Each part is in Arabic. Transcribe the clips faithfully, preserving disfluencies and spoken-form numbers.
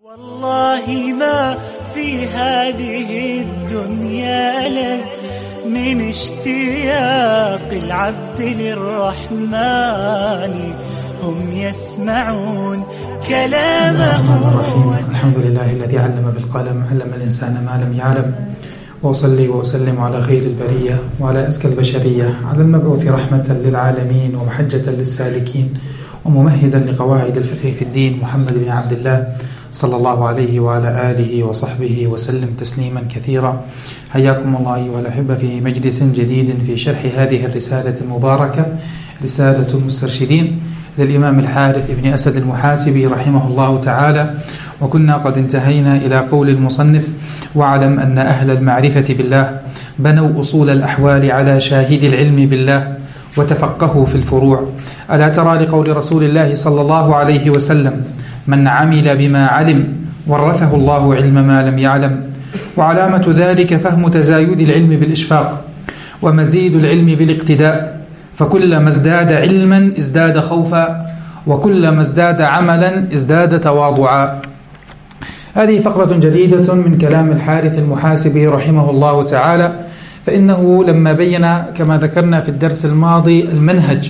والله ما في هذه الدنيا لك من اشتياق العبد للرحمن هم يسمعون كلامه. الحمد لله الذي علم بالقلم علم الإنسان ما لم يعلم، وأصلي وأسلم على خير البرية وعلى أزكى البشرية، على المبعوث رحمة للعالمين ومحجة للسالكين وممهدا لقواعد الفقه في الدين، محمد بن عبد الله صلى الله عليه وعلى آله وصحبه وسلم تسليما كثيرا. حياكم الله أيها الأحبة في مجلس جديد في شرح هذه الرسالة المباركة، رسالة المسترشدين للإمام الحارث بن أسد المحاسبي رحمه الله تعالى. وكنا قد انتهينا إلى قول المصنف: واعلم أن أهل المعرفة بالله بنوا أصول الأحوال على شاهد العلم بالله وتفقهوا في الفروع. ألا ترى لقول رسول الله صلى الله عليه وسلم: من عمل بما علم ورثه الله علم ما لم يعلم. وعلامة ذلك فهم تزايد العلم بالإشفاق ومزيد العلم بالاقتداء، فكلما ازداد علما ازداد خوفا، وكلما ازداد عملا ازداد تواضعا. هذه فقرة جديدة من كلام الحارث المحاسبي رحمه الله تعالى، فإنه لما بين كما ذكرنا في الدرس الماضي المنهج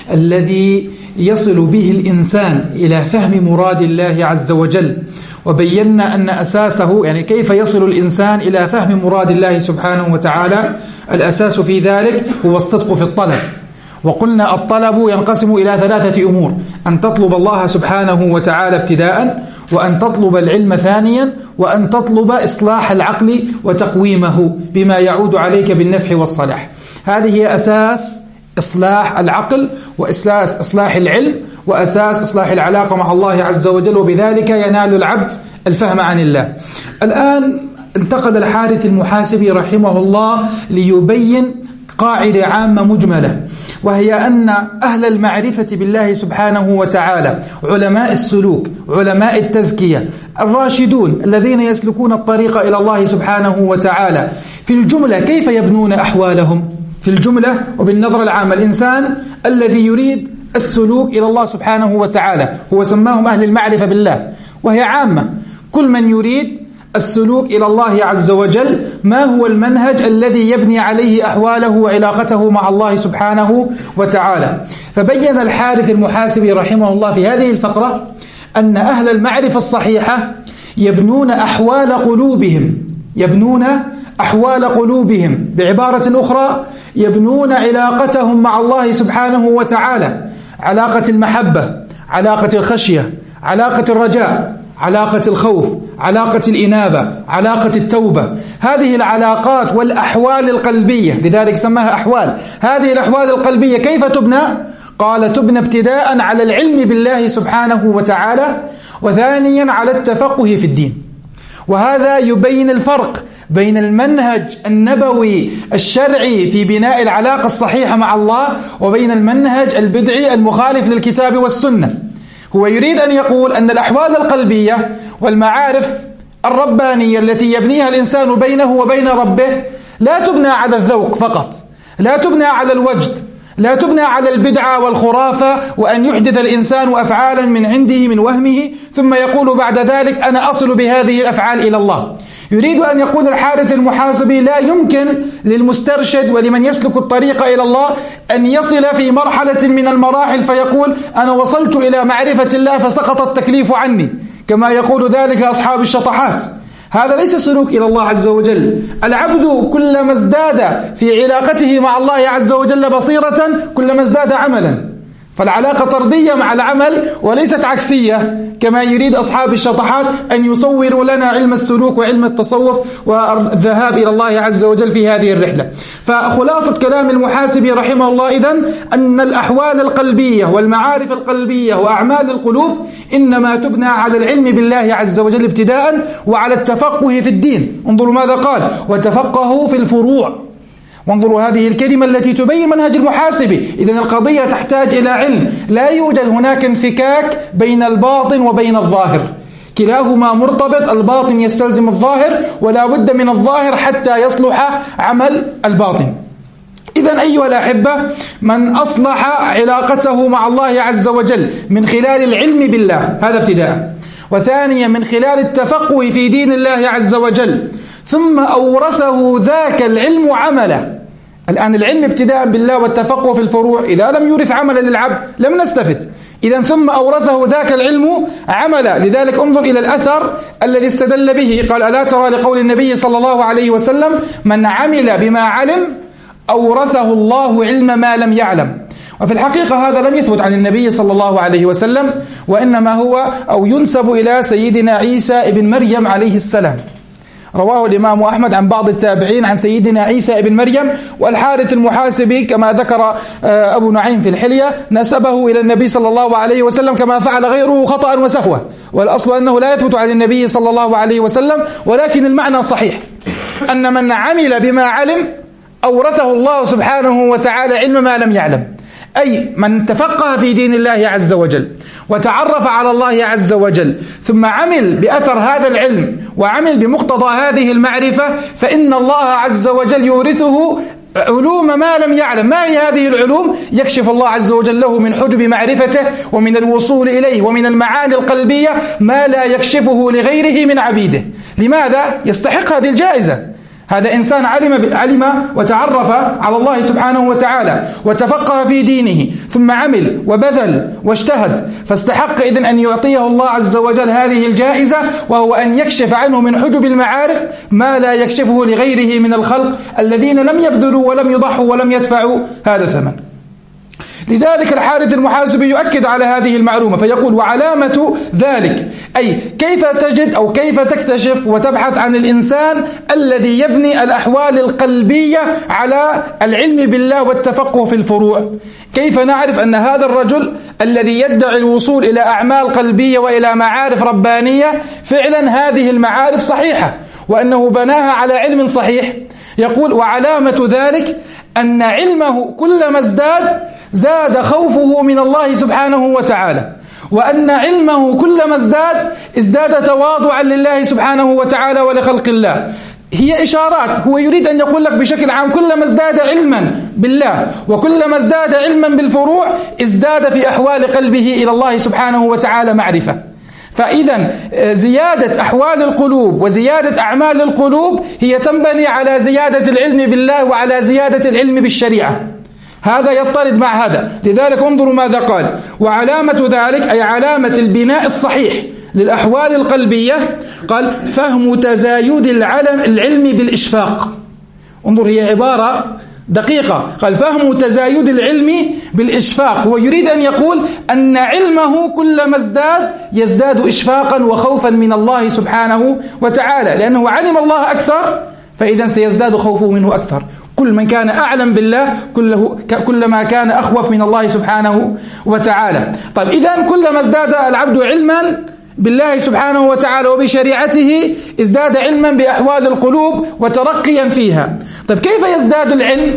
الذي يصل به الإنسان إلى فهم مراد الله عز وجل، وبينا أن أساسه يعني كيف يصل الإنسان إلى فهم مراد الله سبحانه وتعالى، الأساس في ذلك هو الصدق في الطلب. وقلنا الطلب ينقسم إلى ثلاثة أمور: أن تطلب الله سبحانه وتعالى ابتداء، وأن تطلب العلم ثانيا، وأن تطلب إصلاح العقل وتقويمه بما يعود عليك بالنفع والصلاح. هذه هي أساس إصلاح العقل، وأساس إصلاح العلم، وأساس إصلاح العلاقة مع الله عز وجل، وبذلك ينال العبد الفهم عن الله. الآن انتقل الحارث المحاسبي رحمه الله ليبين قاعدة عامة مجملة، وهي أن أهل المعرفة بالله سبحانه وتعالى، علماء السلوك، علماء التزكية، الراشدون الذين يسلكون الطريق إلى الله سبحانه وتعالى، في الجملة كيف يبنون أحوالهم؟ في الجملة وبالنظرة العامة، الإنسان الذي يريد السلوك إلى الله سبحانه وتعالى هو سماهم أهل المعرفة بالله، وهي عامة. كل من يريد السلوك إلى الله عز وجل ما هو المنهج الذي يبني عليه أحواله وعلاقته مع الله سبحانه وتعالى. فبين الحارث المحاسبي رحمه الله في هذه الفقرة أن أهل المعرفة الصحيحة يبنون أحوال قلوبهم، يبنون أحوال قلوبهم بعبارة أخرى يبنون علاقتهم مع الله سبحانه وتعالى، علاقة المحبة، علاقة الخشية، علاقة الرجاء، علاقة الخوف، علاقة الإنابة، علاقة التوبة. هذه العلاقات والأحوال القلبية، لذلك سماها أحوال. هذه الأحوال القلبية كيف تبنى؟ قال: تبنى ابتداء على العلم بالله سبحانه وتعالى، وثانيا على التفقه في الدين. وهذا يبين الفرق بين المنهج النبوي الشرعي في بناء العلاقة الصحيحة مع الله، وبين المنهج البدعي المخالف للكتاب والسنة. هو يريد أن يقول أن الأحوال القلبية والمعارف الربانية التي يبنيها الإنسان بينه وبين ربه لا تبنى على الذوق فقط، لا تبنى على الوجد، لا تبنى على البدعة والخرافة، وأن يحدث الإنسان أفعالا من عنده من وهمه ثم يقول بعد ذلك أنا أصل بهذه الأفعال إلى الله. يريد أن يقول الحارث المحاسبي: لا يمكن للمسترشد ولمن يسلك الطريق إلى الله أن يصل في مرحلة من المراحل فيقول أنا وصلت إلى معرفة الله فسقط التكليف عني، كما يقول ذلك أصحاب الشطحات. هذا ليس سلوك إلى الله عز وجل. العبد كلما ازداد في علاقته مع الله عز وجل بصيرة كلما ازداد عملا، فالعلاقة طردية مع العمل وليست عكسية كما يريد أصحاب الشطحات أن يصوروا لنا علم السلوك وعلم التصوف والذهاب إلى الله عز وجل في هذه الرحلة. فخلاصة كلام المحاسبي رحمه الله إذن أن الأحوال القلبية والمعارف القلبية وأعمال القلوب إنما تبنى على العلم بالله عز وجل ابتداء، وعلى التفقه في الدين. انظروا ماذا قال: وتفقهوا في الفروع. وانظروا هذه الكلمة التي تبين منهج المحاسبي. إذن القضية تحتاج إلى علم، لا يوجد هناك انفكاك بين الباطن وبين الظاهر، كلاهما مرتبط. الباطن يستلزم الظاهر، ولا بد من الظاهر حتى يصلح عمل الباطن. إذن أيها الأحبة، من أصلح علاقته مع الله عز وجل من خلال العلم بالله، هذا ابتداء، وثانيا من خلال التفقه في دين الله عز وجل، ثم أورثه ذاك العلم عمله. الآن العلم ابتداء بالله والتفقه في الفروع إذا لم يورث عملا للعبد لم نستفد. إذن ثم أورثه ذاك العلم عملا. لذلك انظر إلى الأثر الذي استدل به، قال: ألا ترى لقول النبي صلى الله عليه وسلم: من عمل بما علم أورثه الله علم ما لم يعلم. وفي الحقيقة هذا لم يثبت عن النبي صلى الله عليه وسلم، وإنما هو أو ينسب إلى سيدنا عيسى ابن مريم عليه السلام. رواه الإمام أحمد عن بعض التابعين عن سيدنا عيسى ابن مريم، والحارث المحاسبي كما ذكر أبو نعيم في الحلية نسبه إلى النبي صلى الله عليه وسلم كما فعل غيره خطأ وسهوة، والأصل أنه لا يثبت عن النبي صلى الله عليه وسلم، ولكن المعنى صحيح، أن من عمل بما علم أورثه الله سبحانه وتعالى علم ما لم يعلم، أي من تفقه في دين الله عز وجل وتعرف على الله عز وجل ثم عمل بأثر هذا العلم وعمل بمقتضى هذه المعرفة، فإن الله عز وجل يورثه علوم ما لم يعلم. ما هي هذه العلوم؟ يكشف الله عز وجل له من حجب معرفته ومن الوصول إليه ومن المعاني القلبية ما لا يكشفه لغيره من عبيده. لماذا يستحق هذه الجائزة؟ هذا إنسان علم علم وتعرف على الله سبحانه وتعالى وتفقه في دينه ثم عمل وبذل واجتهد، فاستحق إذن أن يعطيه الله عز وجل هذه الجائزة، وهو أن يكشف عنه من حجب المعارف ما لا يكشفه لغيره من الخلق الذين لم يبذلوا ولم يضحوا ولم يدفعوا هذا الثمن. لذلك الحارث المحاسبي يؤكد على هذه المعلومة فيقول: وعلامة ذلك، أي كيف تجد أو كيف تكتشف وتبحث عن الإنسان الذي يبني الأحوال القلبية على العلم بالله والتفقه في الفروع. كيف نعرف أن هذا الرجل الذي يدعي الوصول إلى أعمال قلبية وإلى معارف ربانية فعلا هذه المعارف صحيحة وأنه بناها على علم صحيح؟ يقول: وعلامة ذلك أن علمه كلما ازداد زاد خوفه من الله سبحانه وتعالى، وأن علمه كلما ازداد ازداد تواضعا لله سبحانه وتعالى ولخلق الله. هي إشارات، هو يريد أن يقول لك بشكل عام كلما ازداد علما بالله وكلما ازداد علما بالفروع ازداد في أحوال قلبه إلى الله سبحانه وتعالى معرفة. فإذا زيادة أحوال القلوب وزيادة أعمال القلوب هي تنبني على زيادة العلم بالله وعلى زيادة العلم بالشريعة. هذا يضطرد مع هذا. لذلك انظروا ماذا قال: وعلامة ذلك، أي علامة البناء الصحيح للأحوال القلبية، قال: فهم تزايد العلم العلم بالإشفاق. انظر، هي عبارة دقيقة، قال: فهم تزايد العلم بالإشفاق. هو يريد أن يقول أن علمه كلما ازداد يزداد إشفاقا وخوفا من الله سبحانه وتعالى، لأنه علم الله أكثر فإذا سيزداد خوفه منه أكثر. كل من كان أعلم بالله كله كلما كان أخوف من الله سبحانه وتعالى. طيب، إذن كلما ازداد العبد علما بالله سبحانه وتعالى وبشريعته ازداد علما بأحوال القلوب وترقيا فيها. طيب، كيف يزداد العلم؟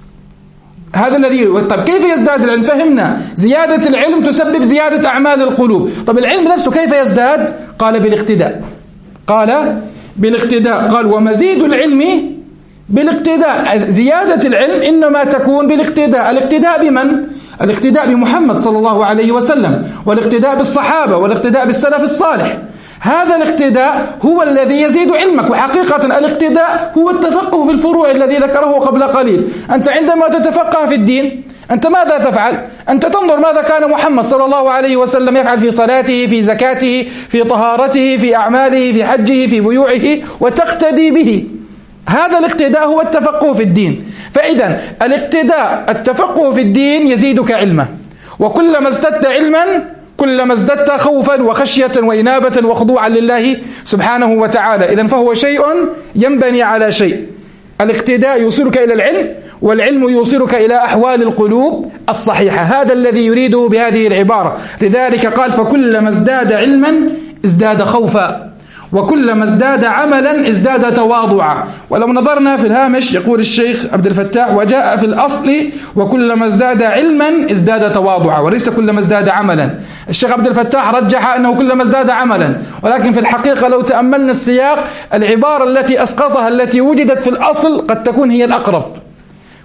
هذا الذي طيب كيف يزداد العلم؟ فهمنا زيادة العلم تسبب زيادة أعمال القلوب. طيب، العلم نفسه كيف يزداد؟ قال: بالاقتداء. قال: بالاقتداء. قال: ومزيد العلم بالاقتداء. زيادة العلم إنما تكون بالاقتداء. الاقتداء بمن؟ الاقتداء بمحمد صلى الله عليه وسلم، والاقتداء بالصحابة، والاقتداء بالسلف الصالح. هذا الاقتداء هو الذي يزيد علمك. وحقيقة الاقتداء هو التفقه في الفروع الذي ذكره قبل قليل. أنت عندما تتفقه في الدين أنت ماذا تفعل؟ أنت تنظر ماذا كان محمد صلى الله عليه وسلم يفعل في صلاته، في زكاته، في طهارته، في أعماله، في حجه، في بيوعه، وتقتدي به. هذا الاقتداء هو التفقه في الدين. فإذا الاقتداء التفقه في الدين يزيدك علما، وكلما ازددت علما كلما ازددت خوفا وخشية وإنابة وخضوعا لله سبحانه وتعالى. إذن فهو شيء ينبني على شيء. الاقتداء يوصلك إلى العلم، والعلم يوصلك إلى أحوال القلوب الصحيحة. هذا الذي يريده بهذه العبارة. لذلك قال: فكلما ازداد علما ازداد خوفا، وكلما ازداد عملا ازداد تواضعا. ولو نظرنا في الهامش يقول الشيخ عبد الفتاح: وجاء في الأصل وكلما ازداد علما ازداد تواضعا، وليس كلما ازداد عملا. الشيخ عبد الفتاح رجح أنه كلما ازداد عملا، ولكن في الحقيقة لو تأملنا السياق العبارة التي أسقطها التي وجدت في الأصل قد تكون هي الأقرب،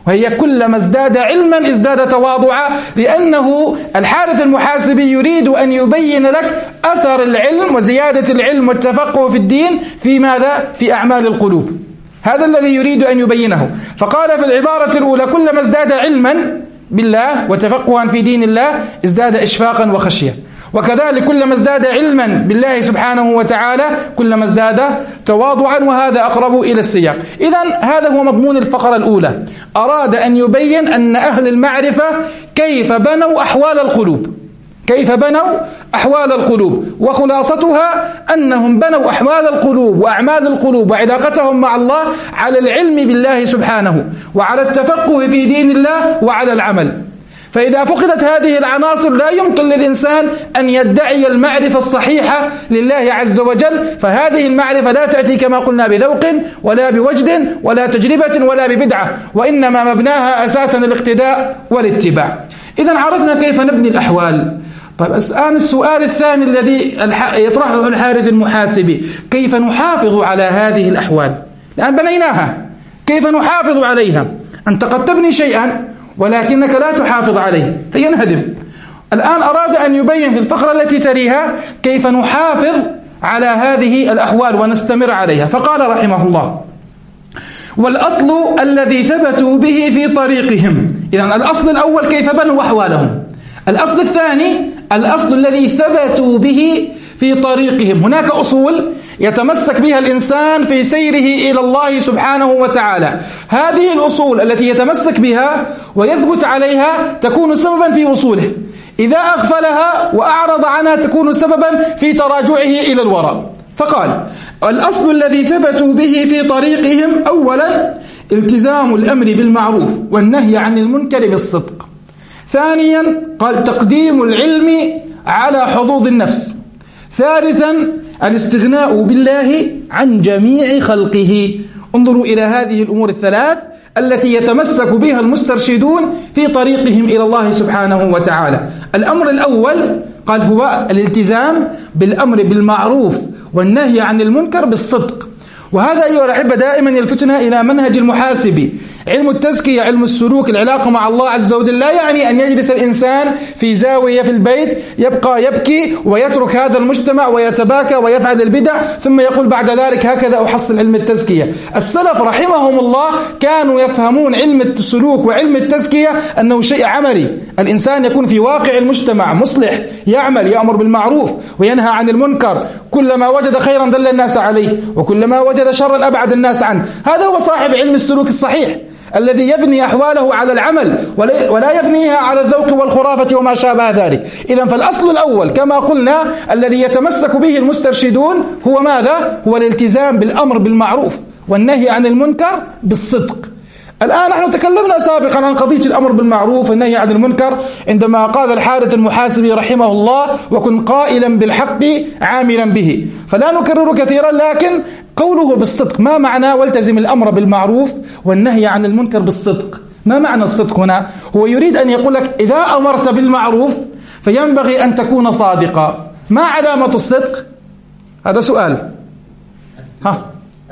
وهي كلما ازداد علما ازداد تواضعا، لأنه الحارث المحاسبي يريد أن يبين لك أثر العلم وزيادة العلم والتفقه في الدين في ماذا؟ في أعمال القلوب. هذا الذي يريد أن يبينه. فقال في العبارة الأولى كلما ازداد علما بالله وتفقها في دين الله ازداد إشفاقا وخشية، وكذلك كلما ازداد علما بالله سبحانه وتعالى كلما ازداد تواضعا، وهذا أقرب إلى السياق. إذن هذا هو مضمون الفقرة الأولى. أراد أن يبين أن أهل المعرفة كيف بنوا أحوال القلوب، كيف بنوا أحوال القلوب، وخلاصتها أنهم بنوا أحوال القلوب وأعمال القلوب وعلاقتهم مع الله على العلم بالله سبحانه وعلى التفقه في دين الله وعلى العمل. فإذا فقدت هذه العناصر لا يمكن للإنسان أن يدعي المعرفة الصحيحة لله عز وجل، فهذه المعرفة لا تأتي كما قلنا بذوق ولا بوجد ولا تجربة ولا ببدعة، وإنما مبناها أساسا الاقتداء والاتباع. إذن عرفنا كيف نبني الأحوال. طيب الآن السؤال الثاني الذي يطرحه الحارث المحاسبي: كيف نحافظ على هذه الأحوال؟ الآن بنيناها، كيف نحافظ عليها؟ أنت قد تبني شيئا ولكنك لا تحافظ عليه فينهدم. الآن أراد أن يبين في الفقرة التي تليها كيف نحافظ على هذه الأحوال ونستمر عليها. فقال رحمه الله: والأصل الذي ثبتوا به في طريقهم. إذن الأصل الأول كيف بنوا أحوالهم. الأصل الثاني الأصل الذي ثبتوا به في طريقهم. هناك أصول يتمسك بها الإنسان في سيره إلى الله سبحانه وتعالى، هذه الأصول التي يتمسك بها ويثبت عليها تكون سببا في وصوله، إذا أغفلها وأعرض عنها تكون سببا في تراجعه إلى الوراء. فقال: الأصل الذي ثبتوا به في طريقهم: أولا التزام الأمر بالمعروف والنهي عن المنكر بالصدق. ثانيا قال: تقديم العلم على حظوظ النفس. ثالثا الاستغناء بالله عن جميع خلقه. انظروا إلى هذه الأمور الثلاث التي يتمسك بها المسترشدون في طريقهم إلى الله سبحانه وتعالى. الأمر الأول قال هو الالتزام بالأمر بالمعروف والنهي عن المنكر بالصدق. وهذا أيها الأحبة دائما يلفتنا إلى منهج المحاسبي. علم التزكية، علم السلوك، العلاقة مع الله عز وجل لا يعني أن يجلس الإنسان في زاوية في البيت يبقى يبكي ويترك هذا المجتمع ويتباكى ويفعل البدع ثم يقول بعد ذلك هكذا أحصل علم التزكية. السلف رحمهم الله كانوا يفهمون علم السلوك وعلم التزكية أنه شيء عملي، الإنسان يكون في واقع المجتمع مصلح، يعمل، يأمر بالمعروف وينهى عن المنكر، كلما وجد خيرا دل الناس عليه وكلما وجد شرا أبعد الناس عنه. هذا هو صاحب علم السلوك الصحيح الذي يبني أحواله على العمل ولا يبنيها على الذوق والخرافة وما شابه ذلك. إذن فالأصل الأول كما قلنا الذي يتمسك به المسترشدون هو ماذا؟ هو الالتزام بالأمر بالمعروف والنهي عن المنكر بالصدق. الآن نحن تكلمنا سابقا عن قضية الأمر بالمعروف والنهي عن المنكر عندما قال الحارث المحاسبي رحمه الله: وكن قائلا بالحق عاملا به. فلا نكرر كثيرا، لكن قوله بالصدق ما معنى والتزم الأمر بالمعروف والنهي عن المنكر بالصدق؟ ما معنى الصدق هنا؟ هو يريد أن يقول لك إذا أمرت بالمعروف فينبغي أن تكون صادقا. ما علامة الصدق؟ هذا سؤال. ها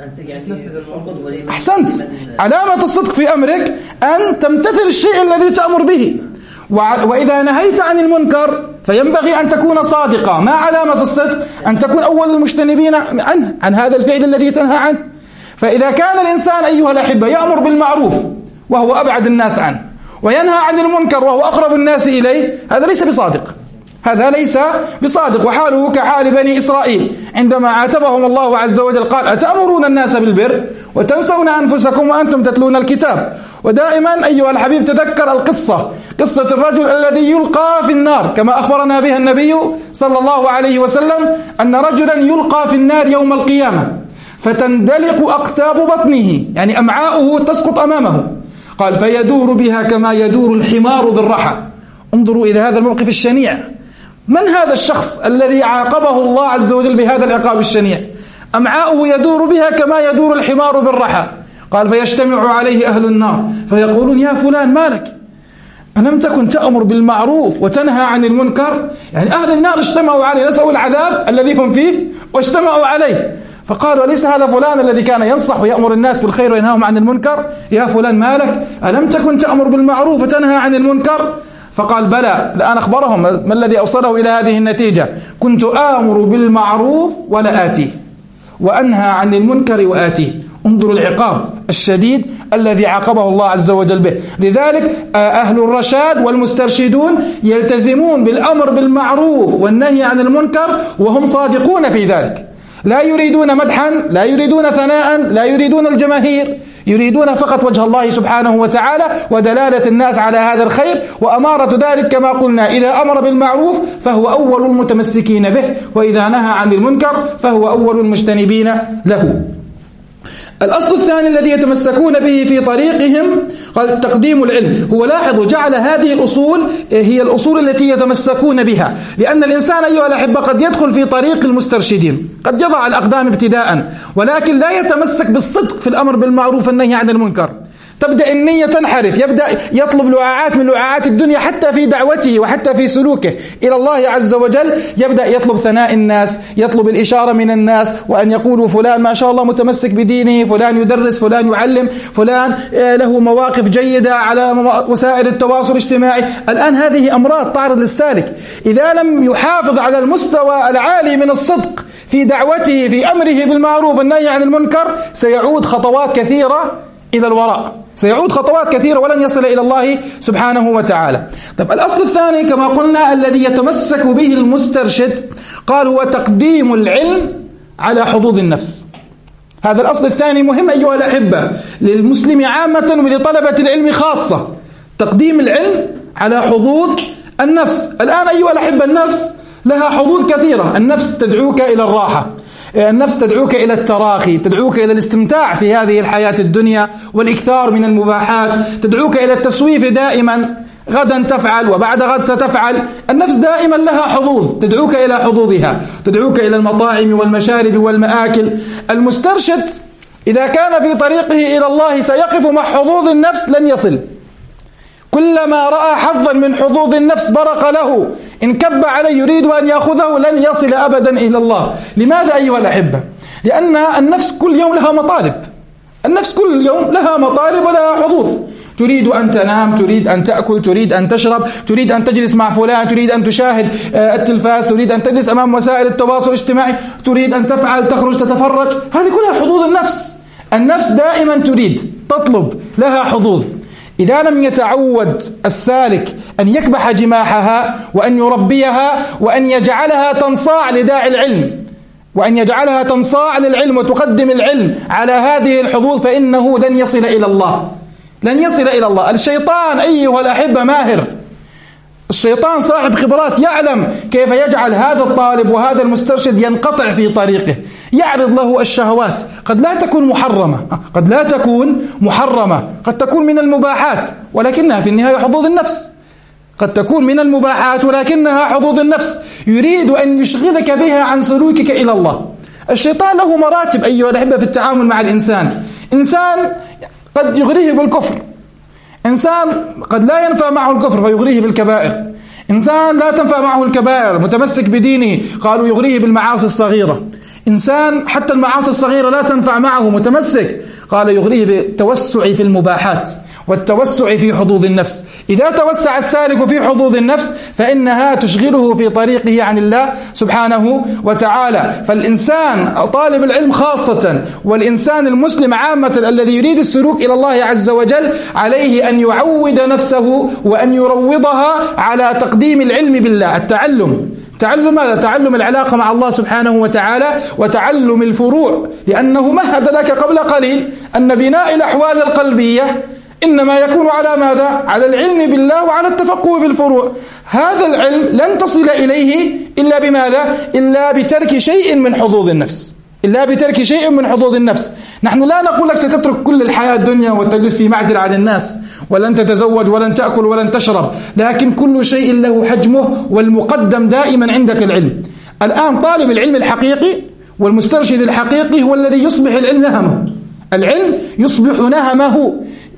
أحسنت. علامة الصدق في أمرك أن تمتثل الشيء الذي تأمر به، وإذا نهيت عن المنكر فينبغي أن تكون صادقا. ما علامة الصدق؟ أن تكون أول المجتنبين عنه، عن هذا الفعل الذي تنهى عنه. فإذا كان الإنسان أيها الأحبة يأمر بالمعروف وهو أبعد الناس عنه وينهى عن المنكر وهو أقرب الناس إليه، هذا ليس بصادق، هذا ليس بصادق. وحاله كحال بني إسرائيل عندما عاتبهم الله عز وجل قال: أتأمرون الناس بالبر وتنسون أنفسكم وأنتم تتلون الكتاب. ودائما أيها الحبيب تذكر القصة، قصة الرجل الذي يلقى في النار كما أخبرنا بها النبي صلى الله عليه وسلم أن رجلا يلقى في النار يوم القيامة فتندلق أقتاب بطنه، يعني أمعاؤه تسقط أمامه. قال: فيدور بها كما يدور الحمار بالرحى. انظروا إلى هذا الموقف الشنيع. من هذا الشخص الذي عاقبه الله عز وجل بهذا العقاب الشنيع؟ أمعاؤه يدور بها كما يدور الحمار بالرحى. قال: فيجتمع عليه أهل النار فيقولون: يا فلان مالك؟ ألم تكن تأمر بالمعروف وتنهى عن المنكر؟ يعني أهل النار اجتمعوا عليه، نسوا العذاب الذي هم فيه واجتمعوا عليه. فقالوا أليس هذا فلان الذي كان ينصح ويأمر الناس بالخير وينهاهم عن المنكر؟ يا فلان مالك؟ ألم تكن تأمر بالمعروف وتنهى عن المنكر؟ فقال بلى. الآن أخبرهم ما الذي أوصله إلى هذه النتيجة: كنت آمر بالمعروف ولا آتيه، وأنهى عن المنكر وآتيه. انظروا العقاب الشديد الذي عاقبه الله عز وجل به. لذلك أهل الرشاد والمسترشدون يلتزمون بالأمر بالمعروف والنهي عن المنكر وهم صادقون في ذلك، لا يريدون مدحا، لا يريدون ثناء، لا يريدون الجماهير، يريدون فقط وجه الله سبحانه وتعالى ودلالة الناس على هذا الخير. وأمارة ذلك كما قلنا: إذا أمر بالمعروف فهو أول المتمسكين به، وإذا نهى عن المنكر فهو أول المجتنبين له. الأصل الثاني الذي يتمسكون به في طريقهم قال تقديم العلم. هو لاحظوا جعل هذه الأصول هي الأصول التي يتمسكون بها، لأن الإنسان أيها الأحبة قد يدخل في طريق المسترشدين، قد يضع الأقدام ابتداء، ولكن لا يتمسك بالصدق في الأمر بالمعروف والنهي عن المنكر. تبدأ النية تنحرف، يبدأ يطلب لعاعات من لعاعات الدنيا حتى في دعوته وحتى في سلوكه إلى الله عز وجل. يبدأ يطلب ثناء الناس، يطلب الإشارة من الناس، وأن يقولوا فلان ما شاء الله متمسك بدينه، فلان يدرس، فلان يعلم، فلان له مواقف جيدة على وسائل التواصل الاجتماعي. الآن هذه أمراض تعرض للسالك. إذا لم يحافظ على المستوى العالي من الصدق في دعوته في أمره بالمعروف والنهي عن المنكر سيعود خطوات كثيرة إلى الوراء، سيعود خطوات كثيرة ولن يصل إلى الله سبحانه وتعالى. طيب الأصل الثاني كما قلنا الذي يتمسك به المسترشد قال هو تقديم العلم على حظوظ النفس. هذا الأصل الثاني مهم أيها الأحبة للمسلم عامة ولطلبة العلم خاصة، تقديم العلم على حظوظ النفس. الآن أيها الأحبة النفس لها حظوظ كثيرة. النفس تدعوك إلى الراحة، النفس تدعوك إلى التراخي، تدعوك إلى الاستمتاع في هذه الحياة الدنيا والإكثار من المباحات، تدعوك إلى التسويف دائما، غدا تفعل وبعد غد ستفعل. النفس دائما لها حظوظ تدعوك إلى حظوظها، تدعوك إلى المطاعم والمشارب والمآكل. المسترشد إذا كان في طريقه إلى الله سيقف مع حظوظ النفس لن يصل. كلما رأى حظا من حظوظ النفس برق له، إن كب عليه يريد أن يأخذه لن يصل أبدا إلى الله. لماذا أيها الأحبة؟ لأن النفس كل يوم لها مطالب، النفس كل يوم لها مطالب ولها حظوظ. تريد أن تنام، تريد أن تأكل، تريد أن تشرب، تريد أن تجلس مع فلان، تريد أن تشاهد التلفاز، تريد أن تجلس أمام وسائل التواصل الاجتماعي، تريد أن تفعل، تخرج، تتفرج. هذه كلها حظوظ النفس. النفس دائما تريد، تطلب، لها حظوظ. إذا لم يتعود السالك أن يكبح جماحها وأن يربيها وأن يجعلها تنصاع لداعي العلم، وأن يجعلها تنصاع للعلم وتقدم العلم على هذه الحظوظ، فإنه لن يصل إلى الله، لن يصل إلى الله. الشيطان أيها الأحبة ماهر، الشيطان صاحب خبرات، يعلم كيف يجعل هذا الطالب وهذا المسترشد ينقطع في طريقه، يعرض له الشهوات، قد لا تكون محرمة، قد لا تكون محرمة، قد تكون من المباحات ولكنها في النهاية حظوظ النفس، قد تكون من المباحات ولكنها حظوظ النفس، يريد أن يشغلك بها عن سلوكك إلى الله. الشيطان له مراتب أيها الأحبة في التعامل مع الإنسان. إنسان قد يغريه بالكفر، إنسان قد لا ينفع معه الكفر فيغريه بالكبائر، إنسان لا تنفع معه الكبائر متمسك بدينه قالوا يغريه بالمعاصي الصغيرة، إنسان حتى المعاصي الصغيرة لا تنفع معه متمسك قال يغريه بالتوسع في المباحات والتوسع في حظوظ النفس. إذا توسع السالك في حظوظ النفس فإنها تشغله في طريقه عن الله سبحانه وتعالى. فالإنسان طالب العلم خاصة والإنسان المسلم عامة الذي يريد السلوك إلى الله عز وجل عليه أن يعود نفسه وأن يروضها على تقديم العلم بالله. التعلم تعلم ماذا؟ تعلم العلاقة مع الله سبحانه وتعالى وتعلم الفروع، لأنه مهد لك قبل قليل أن بناء الأحوال القلبية إنما يكون على ماذا؟ على العلم بالله وعلى التفقه في الفروع. هذا العلم لن تصل إليه إلا بماذا؟ إلا بترك شيء من حظوظ النفس، إلا بترك شيء من حظوظ النفس. نحن لا نقول لك ستترك كل الحياة الدنيا وتجلس في معزل عن الناس ولن تتزوج ولن تأكل ولن تشرب، لكن كل شيء له حجمه، والمقدم دائما عندك العلم. الآن طالب العلم الحقيقي والمسترشد الحقيقي هو الذي يصبح العلم نهمه، العلم يصبح نهمه.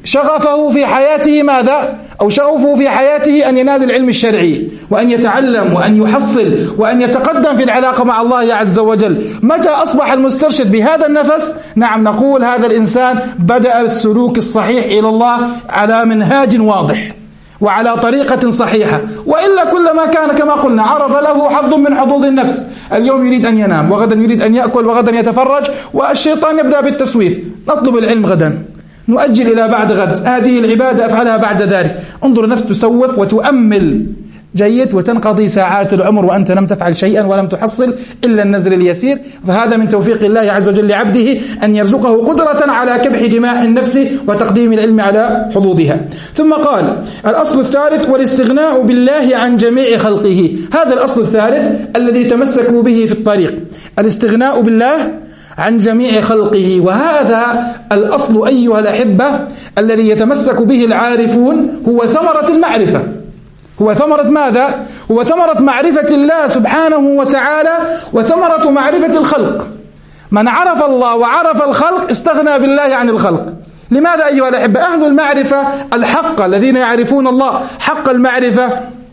شغفه في حياته ماذا؟ أو شغفه في حياته أن ينال العلم الشرعي وأن يتعلم وأن يحصل وأن يتقدم في العلاقة مع الله عز وجل. متى أصبح المسترشد بهذا النفس؟ نعم نقول هذا الإنسان بدأ السلوك الصحيح إلى الله على منهاج واضح وعلى طريقة صحيحة. وإلا كلما كان كما قلنا عرض له حظ من حظوظ النفس، اليوم يريد أن ينام وغدا يريد أن يأكل وغدا يتفرج، والشيطان يبدأ بالتسويف، نطلب العلم غدا، نؤجل إلى بعد غد، هذه العبادة أفعلها بعد ذلك. انظر النفس تسوف وتؤمل جيد وتنقضي ساعات العمر وأنت لم تفعل شيئا ولم تحصل إلا النزل اليسير. فهذا من توفيق الله عز وجل لعبده أن يرزقه قدرة على كبح جماح النفس وتقديم العلم على حظوظها. ثم قال الأصل الثالث والاستغناء بالله عن جميع خلقه. هذا الأصل الثالث الذي تمسكوا به في الطريق، الاستغناء بالله عن جميع خلقه. وهذا الأصل أيها الأحبة الذي يتمسك به العارفون هو ثمرة المعرفة. هو ثمرة ماذا؟ هو ثمرة معرفة الله سبحانه وتعالى وثمرة معرفة الخلق. من عرف الله وعرف الخلق استغنى بالله عن الخلق. لماذا أيها الأحبة؟ أهل المعرفة الحق الذين يعرفون الله حق المعرفة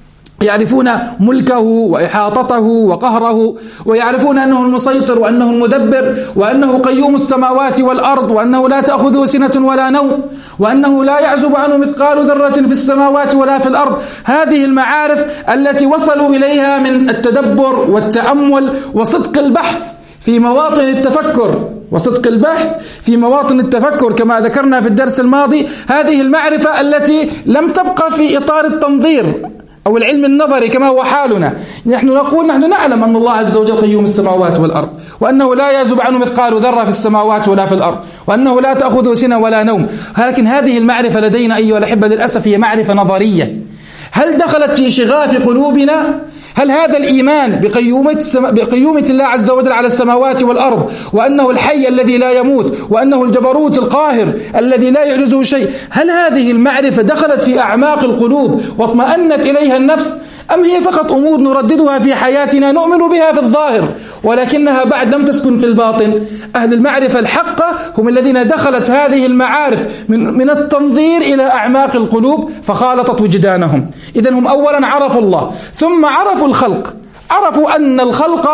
يعرفون ملكه وإحاطته وقهره، ويعرفون أنه المسيطر وأنه المدبر وأنه قيوم السماوات والأرض وأنه لا تأخذه سنة ولا نوم وأنه لا يعزب عنه مثقال ذرة في السماوات ولا في الأرض. هذه المعارف التي وصلوا إليها من التدبر والتأمل وصدق البحث في مواطن التفكر وصدق البحث في مواطن التفكر كما ذكرنا في الدرس الماضي. هذه المعرفة التي لم تبقى في إطار التنظير أو العلم النظري كما هو حالنا. نحن نقول نحن نعلم أن الله عز وجل قيوم السماوات والأرض وأنه لا يعزب عنه مثقال ذرة في السماوات ولا في الأرض وأنه لا تأخذه سنة ولا نوم. لكن هذه المعرفة لدينا أيها الأحبة للأسف هي معرفة نظرية. هل دخلت في شغاف قلوبنا؟ هل هذا الإيمان بقيومة, بقيومة الله عز وجل على السماوات والأرض وأنه الحي الذي لا يموت وأنه الجبروت القاهر الذي لا يعجزه شيء، هل هذه المعرفة دخلت في أعماق القلوب واطمأنت إليها النفس، أم هي فقط أمور نرددها في حياتنا نؤمن بها في الظاهر ولكنها بعد لم تسكن في الباطن؟ أهل المعرفة الحقة هم الذين دخلت هذه المعارف من, من التنظير إلى أعماق القلوب فخالطت وجدانهم. إذن هم أولا عرفوا الله، ثم عرفوا الخلق، عرفوا أن الخلق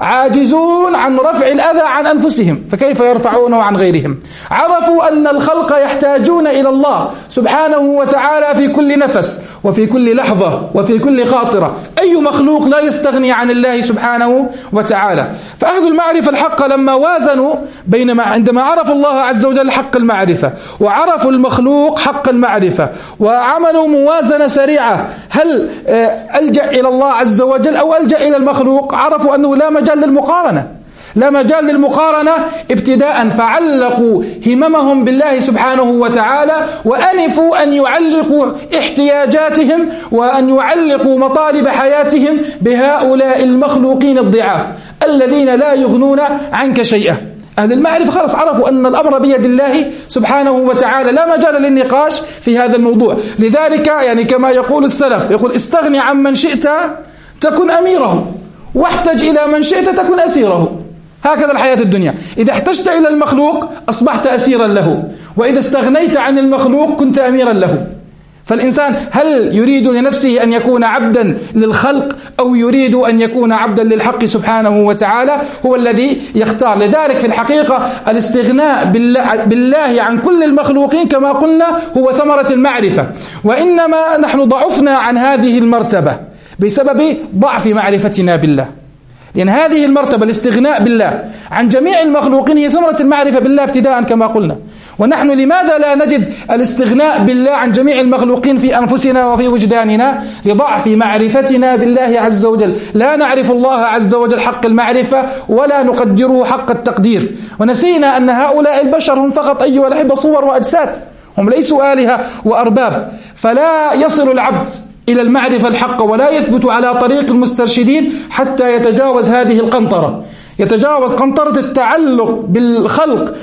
عاجزون عن رفع الأذى عن أنفسهم فكيف يرفعونه عن غيرهم. عرفوا أن الخلق يحتاجون إلى الله سبحانه وتعالى في كل نفس وفي كل لحظة وفي كل خاطرة. أي مخلوق لا يستغني عن الله سبحانه وتعالى. فأهل المعرفة الحق لما وازنوا بينما عندما عرفوا الله عز وجل حق المعرفة وعرفوا المخلوق حق المعرفة وعملوا موازنة سريعة، هل ألجأ إلى الله عز وجل أو ألجأ إلى المخلوق؟ عرفوا أنه لا مجال للمقارنة، لا مجال للمقارنة ابتداء، فعلقوا هممهم بالله سبحانه وتعالى وأنفوا أن يعلقوا احتياجاتهم وأن يعلقوا مطالب حياتهم بهؤلاء المخلوقين الضعاف الذين لا يغنون عنك شيئا. أهل المعرفة خلاص عرفوا أن الأمر بيد الله سبحانه وتعالى، لا مجال للنقاش في هذا الموضوع. لذلك يعني كما يقول السلف، يقول استغني عن من شئت تكن أميره واحتج إلى من شئت تكن أسيره. هكذا الحياة الدنيا، إذا احتجت إلى المخلوق أصبحت أسيرا له، وإذا استغنيت عن المخلوق كنت أميرا له. فالإنسان هل يريد لنفسه أن يكون عبدا للخلق أو يريد أن يكون عبدا للحق سبحانه وتعالى؟ هو الذي يختار. لذلك في الحقيقة الاستغناء بالله عن كل المخلوقين كما قلنا هو ثمرة المعرفة، وإنما نحن ضعفنا عن هذه المرتبة بسبب ضعف معرفتنا بالله. لأن هذه المرتبة الاستغناء بالله عن جميع المخلوقين هي ثمرة المعرفة بالله ابتداء كما قلنا. ونحن لماذا لا نجد الاستغناء بالله عن جميع المخلوقين في أنفسنا وفي وجداننا؟ لضعف معرفتنا بالله عز وجل. لا نعرف الله عز وجل حق المعرفة ولا نقدره حق التقدير، ونسينا أن هؤلاء البشر هم فقط أيها الأحبة صور وأجساد، هم ليسوا آلهة وأرباب. فلا يصل العبد إلى المعرفة الحق ولا يثبت على طريق المسترشدين حتى يتجاوز هذه القنطرة، يتجاوز قنطرة التعلق بالخلق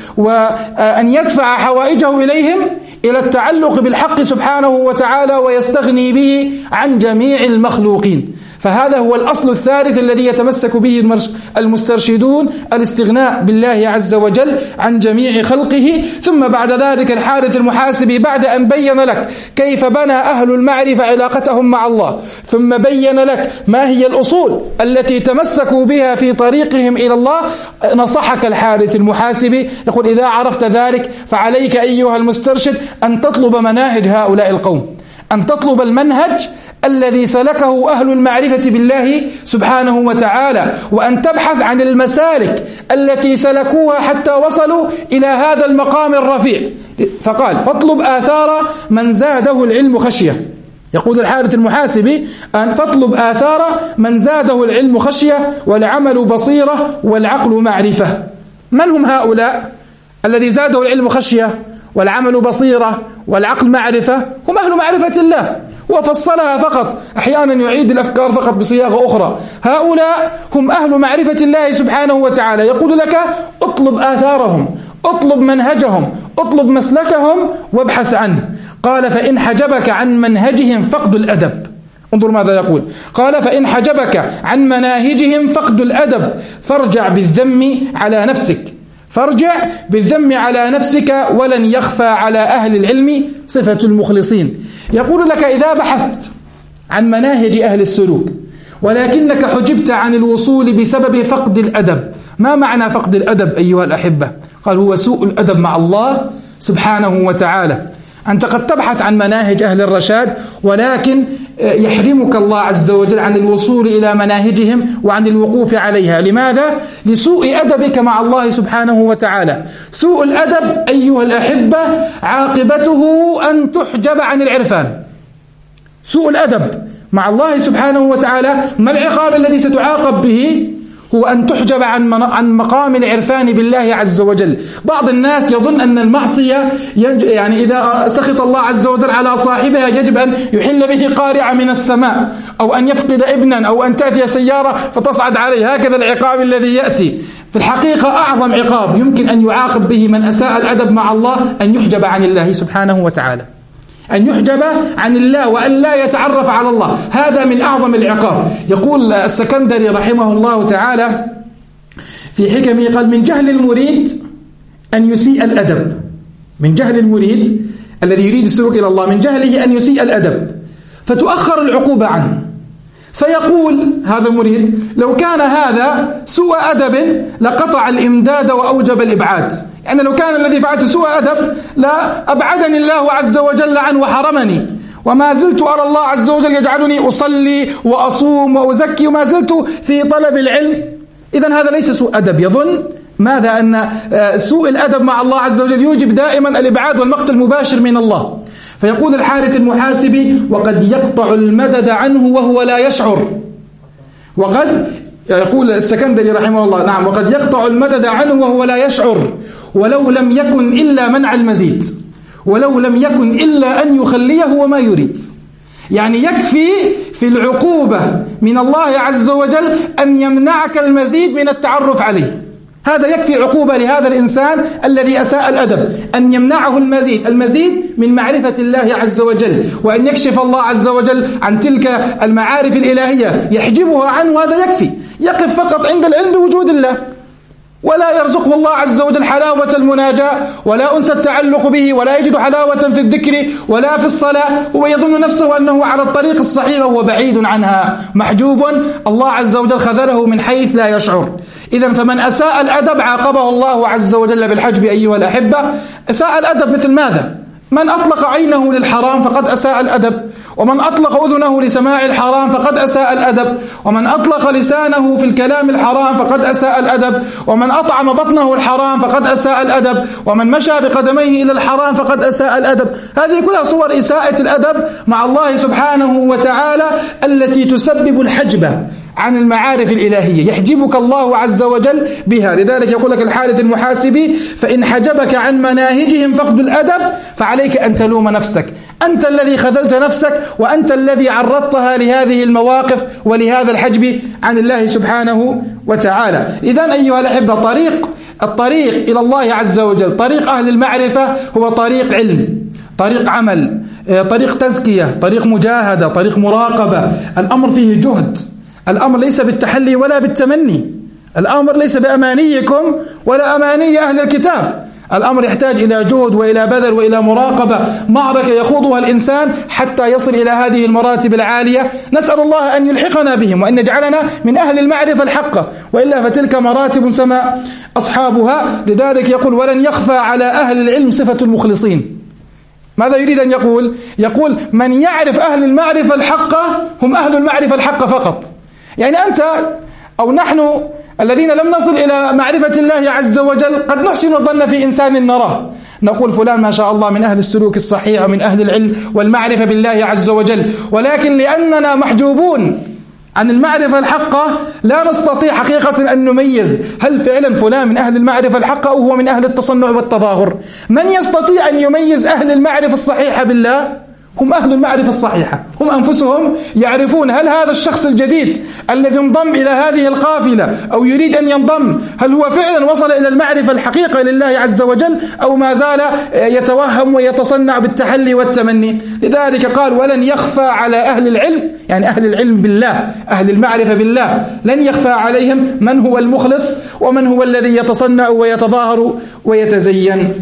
وأن يدفع حوائجه إليهم إلى التعلق بالحق سبحانه وتعالى ويستغني به عن جميع المخلوقين. فهذا هو الأصل الثالث الذي يتمسك به المسترشدون، الاستغناء بالله عز وجل عن جميع خلقه. ثم بعد ذلك الحارث المحاسبي بعد أن بين لك كيف بنى أهل المعرفة علاقتهم مع الله، ثم بين لك ما هي الأصول التي تمسكوا بها في طريقهم إلى الله، نصحك الحارث المحاسبي يقول: إذا عرفت ذلك فعليك أيها المسترشد أن تطلب مناهج هؤلاء القوم، أن تطلب المنهج الذي سلكه أهل المعرفة بالله سبحانه وتعالى، وأن تبحث عن المسالك التي سلكوها حتى وصلوا إلى هذا المقام الرفيع. فقال: فاطلب آثار من زاده العلم خشية. يقول الحارث المحاسبي: أن فاطلب آثار من زاده العلم خشية والعمل بصيرة والعقل معرفة. من هم هؤلاء الذي زاده العلم خشية والعمل بصيرة والعقل معرفة؟ هم أهل معرفة الله، وفصلها فقط، أحيانا يعيد الأفكار فقط بصياغة أخرى. هؤلاء هم أهل معرفة الله سبحانه وتعالى. يقول لك: اطلب آثارهم، اطلب منهجهم، اطلب مسلكهم وابحث عنه. قال: فإن حجبك عن منهجهم فقد الأدب. انظر ماذا يقول. قال: فإن حجبك عن مناهجهم فقد الأدب فارجع بالذم على نفسك، فارجع بالذم على نفسك ولن يخفى على أهل العلم صفة المخلصين. يقول لك: إذا بحثت عن مناهج أهل السلوك ولكنك حجبت عن الوصول بسبب فقد الأدب. ما معنى فقد الأدب أيها الأحبة؟ قال: هو سوء الأدب مع الله سبحانه وتعالى. أنت قد تبحث عن مناهج أهل الرشاد ولكن يحرمك الله عز وجل عن الوصول إلى مناهجهم وعن الوقوف عليها. لماذا؟ لسوء أدبك مع الله سبحانه وتعالى. سوء الأدب أيها الأحبة عاقبته أن تحجب عن العرفان. سوء الأدب مع الله سبحانه وتعالى، ما العقاب الذي ستعاقب به؟ هو أن تحجب عن عن مقام العرفان بالله عز وجل. بعض الناس يظن أن المعصية يعني إذا سخط الله عز وجل على صاحبها يجب أن يحل به قارعة من السماء، أو أن يفقد ابنا، أو أن تأتي سيارة فتصعد عليه. هكذا العقاب الذي يأتي. في الحقيقة أعظم عقاب يمكن أن يعاقب به من أساء الأدب مع الله أن يحجب عن الله سبحانه وتعالى، أن يحجب عن الله وأن لا يتعرف على الله. هذا من أعظم العقاب. يقول السكندري رحمه الله تعالى في حكمه، قال: من جهل المريد أن يسيء الأدب. من جهل المريد الذي يريد السلوك إلى الله، من جهله أن يسيء الأدب فتؤخر العقوبة عنه. فيقول هذا المريد: لو كان هذا سوء أدب لقطع الإمداد وأوجب الإبعاد. يعني لو كان الذي فعلته سوء أدب لا أبعدني الله عز وجل عنه وحرمني، وما زلت أرى الله عز وجل يجعلني أصلي وأصوم وأزكي وما زلت في طلب العلم. إذن هذا ليس سوء أدب. يظن ماذا؟ أن سوء الأدب مع الله عز وجل يوجب دائما الإبعاد والمقت المباشر من الله. فيقول الحارث المحاسبي: وقد يقطع المدد عنه وهو لا يشعر. وقد يقول السكندري رحمه الله: نعم، وقد يقطع المدد عنه وهو لا يشعر، ولو لم يكن إلا منع المزيد، ولو لم يكن إلا أن يخليه وما يريد. يعني يكفي في العقوبة من الله عز وجل أن يمنعك المزيد من التعرف عليه. هذا يكفي عقوبة لهذا الإنسان الذي أساء الأدب، أن يمنعه المزيد المزيد من معرفة الله عز وجل، وأن يكشف الله عز وجل عن تلك المعارف الإلهية يحجبها عنه. هذا يكفي. يقف فقط عند العلم بوجود الله، ولا يرزقه الله عز وجل حلاوة المناجاة ولا أنس التعلق به، ولا يجد حلاوة في الذكر ولا في الصلاة. هو يظن نفسه أنه على الطريق الصحيح وهو بعيد عنها، محجوب. الله عز وجل خذله من حيث لا يشعر. إذن فمن أساء الأدب عاقبه الله عز وجل بالحجب أيها الأحبة. أساء الأدب مثل ماذا؟ من أطلق عينه للحرام فقد أساء الأدب، ومن أطلق أذنه لسماع الحرام فقد أساء الأدب، ومن أطلق لسانه في الكلام الحرام فقد أساء الأدب، ومن أطعم بطنه الحرام فقد أساء الأدب، ومن مشى بقدميه إلى الحرام فقد أساء الأدب. هذه كلها صور إساءة الأدب مع الله سبحانه وتعالى التي تسبب الحجبة عن المعارف الإلهية، يحجبك الله عز وجل بها. لذلك يقول لك الحارث المحاسبي: فإن حجبك عن مناهجهم فقد الأدب فعليك أن تلوم نفسك. أنت الذي خذلت نفسك، وأنت الذي عرضتها لهذه المواقف ولهذا الحجب عن الله سبحانه وتعالى. إذن أيها الأحبة، طريق الطريق إلى الله عز وجل، طريق أهل المعرفة، هو طريق علم، طريق عمل، طريق تزكية، طريق مجاهدة، طريق مراقبة. الأمر فيه جهد، الأمر ليس بالتحلي ولا بالتمني، الأمر ليس بأمانيكم ولا أماني أهل الكتاب. الأمر يحتاج إلى جهد وإلى بذل وإلى مراقبة، معركة يخوضها الإنسان حتى يصل إلى هذه المراتب العالية. نسأل الله أن يلحقنا بهم وأن يجعلنا من أهل المعرفة الحقة، وإلا فتلك مراتب سماء أصحابها. لذلك يقول: ولن يخفى على أهل العلم صفة المخلصين. ماذا يريد أن يقول؟ يقول: من يعرف أهل المعرفة الحقة هم أهل المعرفة الحقة فقط. يعني أنت أو نحن الذين لم نصل إلى معرفة الله عز وجل قد نحسن الظن في إنسان نراه، نقول فلان ما شاء الله من أهل السلوك الصحيح ومن أهل العلم والمعرفة بالله عز وجل، ولكن لأننا محجوبون عن المعرفة الحقة لا نستطيع حقيقة أن نميز هل فعلا فلان من أهل المعرفة الحقة أو هو من أهل التصنع والتظاهر. من يستطيع أن يميز أهل المعرفة الصحيحة بالله؟ هم أهل المعرفة الصحيحة، هم أنفسهم يعرفون هل هذا الشخص الجديد الذي انضم إلى هذه القافلة أو يريد أن ينضم هل هو فعلا وصل إلى المعرفة الحقيقة لله عز وجل أو ما زال يتوهم ويتصنع بالتحلي والتمني. لذلك قال: ولن يخفى على أهل العلم، يعني أهل العلم بالله، أهل المعرفة بالله، لن يخفى عليهم من هو المخلص ومن هو الذي يتصنع ويتظاهر ويتزين.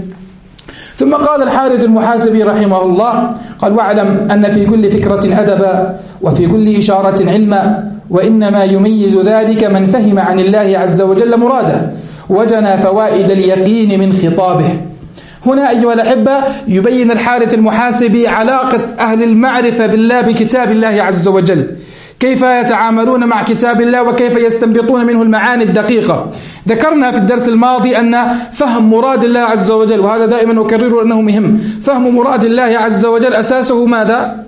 ثم قال الحارث المحاسبي رحمه الله قال: واعلم أن في كل فكرة أدبا وفي كل إشارة علما، وإنما يميز ذلك من فهم عن الله عز وجل مراده وجنى فوائد اليقين من خطابه. هنا أيها الأحبة يبين الحارث المحاسبي علاقة أهل المعرفة بالله بكتاب الله عز وجل، كيف يتعاملون مع كتاب الله وكيف يستنبطون منه المعاني الدقيقة. ذكرنا في الدرس الماضي أن فهم مراد الله عز وجل، وهذا دائما أكرر أنه مهم، فهم مراد الله عز وجل أساسه ماذا؟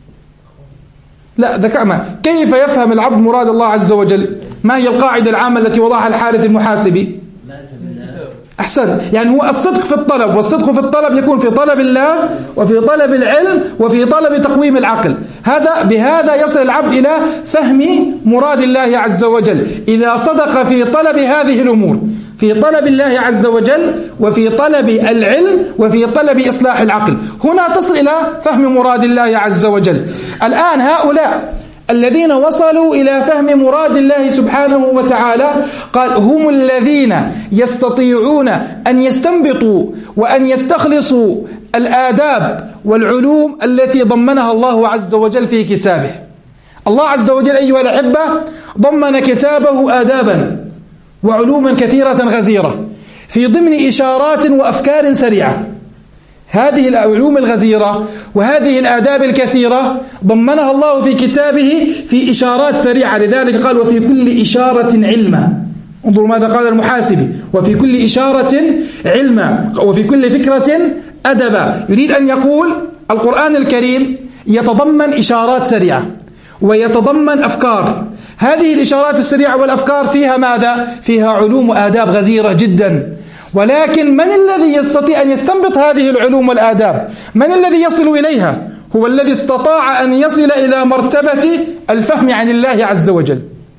لا ذكرنا كيف يفهم العبد مراد الله عز وجل. ما هي القاعدة العامة التي وضعها الحارث المحاسبي؟ أحسن، يعني هو الصدق في الطلب، والصدق في الطلب يكون في طلب الله وفي طلب العلم وفي طلب تقويم العقل. هذا بهذا يصل العبد إلى فهم مراد الله عز وجل، إذا صدق في طلب هذه الأمور، في طلب الله عز وجل وفي طلب العلم وفي طلب إصلاح العقل، هنا تصل إلى فهم مراد الله عز وجل. الآن هؤلاء الذين وصلوا إلى فهم مراد الله سبحانه وتعالى قال: هم الذين يستطيعون أن يستنبطوا وأن يستخلصوا الآداب والعلوم التي ضمنها الله عز وجل في كتابه. الله عز وجل أيها الأحبة ضمن كتابه آدابا وعلوما كثيرة غزيرة في ضمن إشارات وأفكار سريعة. هذه العلوم الغزيرة وهذه الآداب الكثيرة ضمنها الله في كتابه في إشارات سريعة. لذلك قال: وفي كل إشارة علما. انظروا ماذا قال المحاسبي: وفي كل إشارة علما وفي كل فكرة أدبا. يريد أن يقول القرآن الكريم يتضمن إشارات سريعة ويتضمن أفكار. هذه الإشارات السريعة والأفكار فيها ماذا؟ فيها علوم وآداب غزيرة جدا. ولكن من الذي يستطيع أن يستنبط هذه العلوم والآداب؟ من الذي يصل إليها؟ هو الذي استطاع أن يصل إلى مرتبة الفهم عن الله عز وجل.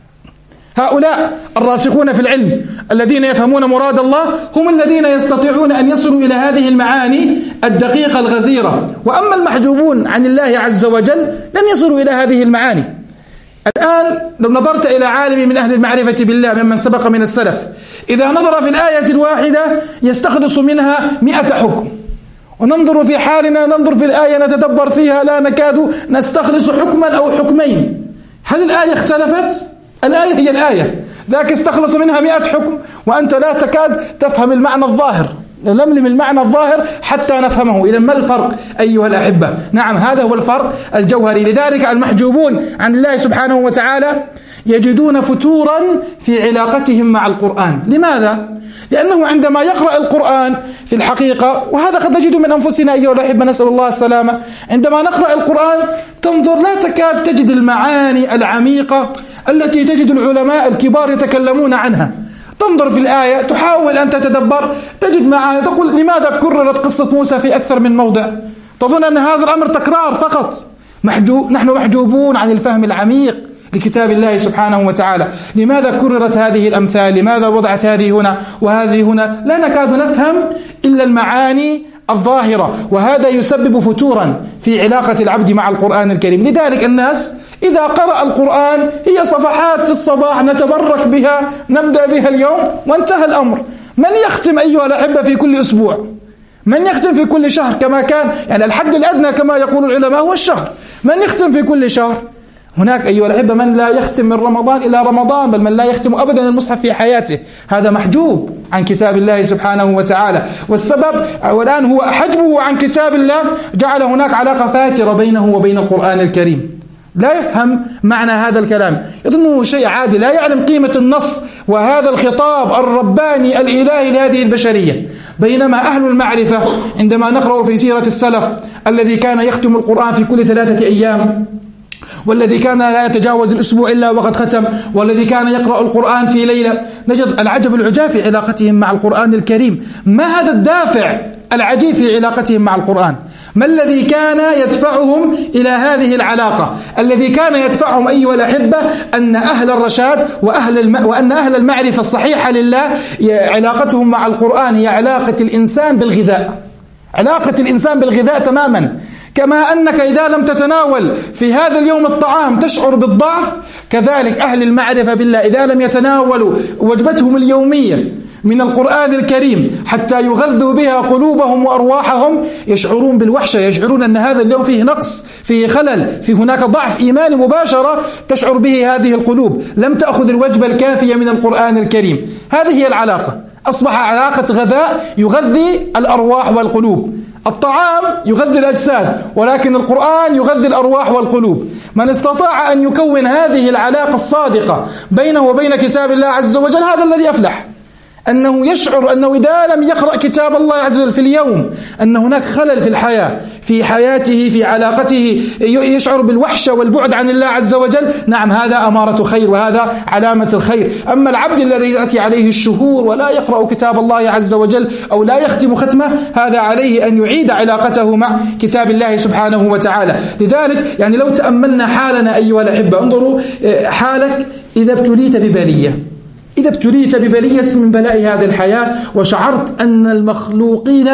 هؤلاء الراسخون في العلم الذين يفهمون مراد الله هم الذين يستطيعون أن يصلوا إلى هذه المعاني الدقيقة الغزيرة. وأما المحجوبون عن الله عز وجل لن يصلوا إلى هذه المعاني. الآن لو نظرت إلى عالم من أهل المعرفة بالله ممن سبق من السلف، إذا نظر في الآية الواحدة يستخلص منها مئة حكم، وننظر في حالنا ننظر في الآية نتدبر فيها لا نكاد نستخلص حكما أو حكمين. هل الآية اختلفت؟ الآية هي الآية، ذاك استخلص منها مئة حكم وأنت لا تكاد تفهم المعنى الظاهر. نلملم المعنى الظاهر حتى نفهمه. إذا ما الفرق أيها الأحبة؟ نعم هذا هو الفرق الجوهري. لذلك المحجوبون عن الله سبحانه وتعالى يجدون فتورا في علاقتهم مع القرآن. لماذا؟ لأنه عندما يقرأ القرآن في الحقيقة، وهذا قد نجد من أنفسنا أيها الأحبة نسأل الله السلامة، عندما نقرأ القرآن تنظر لا تكاد تجد المعاني العميقة التي تجد العلماء الكبار يتكلمون عنها. تنظر في الآية تحاول أن تتدبر تجد معاني تقول لماذا كررت قصة موسى في أكثر من موضع؟ تظن أن هذا الأمر تكرار فقط. محجوب نحن محجوبون عن الفهم العميق لكتاب الله سبحانه وتعالى. لماذا كررت هذه الأمثال؟ لماذا وضعت هذه هنا وهذه هنا؟ لا نكاد نفهم إلا المعاني الظاهرة، وهذا يسبب فتورا في علاقة العبد مع القرآن الكريم. لذلك الناس إذا قرأ القرآن هي صفحات في الصباح نتبرك بها، نبدأ بها اليوم وانتهى الأمر. من يختم أيها الأحبة في كل أسبوع؟ من يختم في كل شهر كما كان؟ يعني الحد الأدنى كما يقول العلماء هو الشهر. من يختم في كل شهر؟ هناك أيها الأحبة من لا يختم من رمضان إلى رمضان، بل من لا يختم أبدا المصحف في حياته، هذا محجوب عن كتاب الله سبحانه وتعالى. والسبب والآن هو حجبه عن كتاب الله جعل هناك علاقة فاترة بينه وبين القرآن الكريم، لا يفهم معنى هذا الكلام، يظنه شيء عادي، لا يعلم قيمة النص وهذا الخطاب الرباني الإلهي لهذه البشرية. بينما أهل المعرفة عندما نقرأ في سيرة السلف الذي كان يختم القرآن في كل ثلاثة أيام، والذي كان لا يتجاوز الأسبوع إلا وقد ختم، والذي كان يقرأ القرآن في ليلة، نجد العجب العجاب في علاقتهم مع القرآن الكريم. ما هذا الدافع العجيب في علاقتهم مع القرآن؟ ما الذي كان يدفعهم إلى هذه العلاقة؟ الذي كان يدفعهم أيها الأحبة أن أهل الرشاد وأهل الم... وأن أهل المعرفة الصحيحة لله علاقتهم مع القرآن هي علاقة الإنسان بالغذاء، علاقة الإنسان بالغذاء تماما. كما أنك إذا لم تتناول في هذا اليوم الطعام تشعر بالضعف، كذلك أهل المعرفة بالله إذا لم يتناولوا وجبتهم اليومية من القرآن الكريم حتى يغذوا بها قلوبهم وأرواحهم يشعرون بالوحشة، يشعرون أن هذا اليوم فيه نقص، فيه خلل، فيه هناك ضعف إيماني مباشرة تشعر به هذه القلوب، لم تأخذ الوجبة الكافية من القرآن الكريم. هذه هي العلاقة، أصبح علاقة غذاء يغذي الأرواح والقلوب. الطعام يغذي الأجساد، ولكن القرآن يغذي الأرواح والقلوب. من استطاع أن يكون هذه العلاقة الصادقة بينه وبين كتاب الله عز وجل هذا الذي أفلح، أنه يشعر أنه إذا لم يقرأ كتاب الله عز وجل في اليوم أن هناك خلل في الحياة، في حياته، في علاقته، يشعر بالوحشة والبعد عن الله عز وجل. نعم، هذا أمارة خير وهذا علامة الخير. أما العبد الذي يأتي عليه الشهور ولا يقرأ كتاب الله عز وجل أو لا يختم ختمة، هذا عليه أن يعيد علاقته مع كتاب الله سبحانه وتعالى. لذلك يعني لو تأملنا حالنا أيها الأحبة، انظروا حالك إذا ابتليت ببلية، إذا ابتليت ببلية من بلاء هذه الحياة وشعرت أن المخلوقين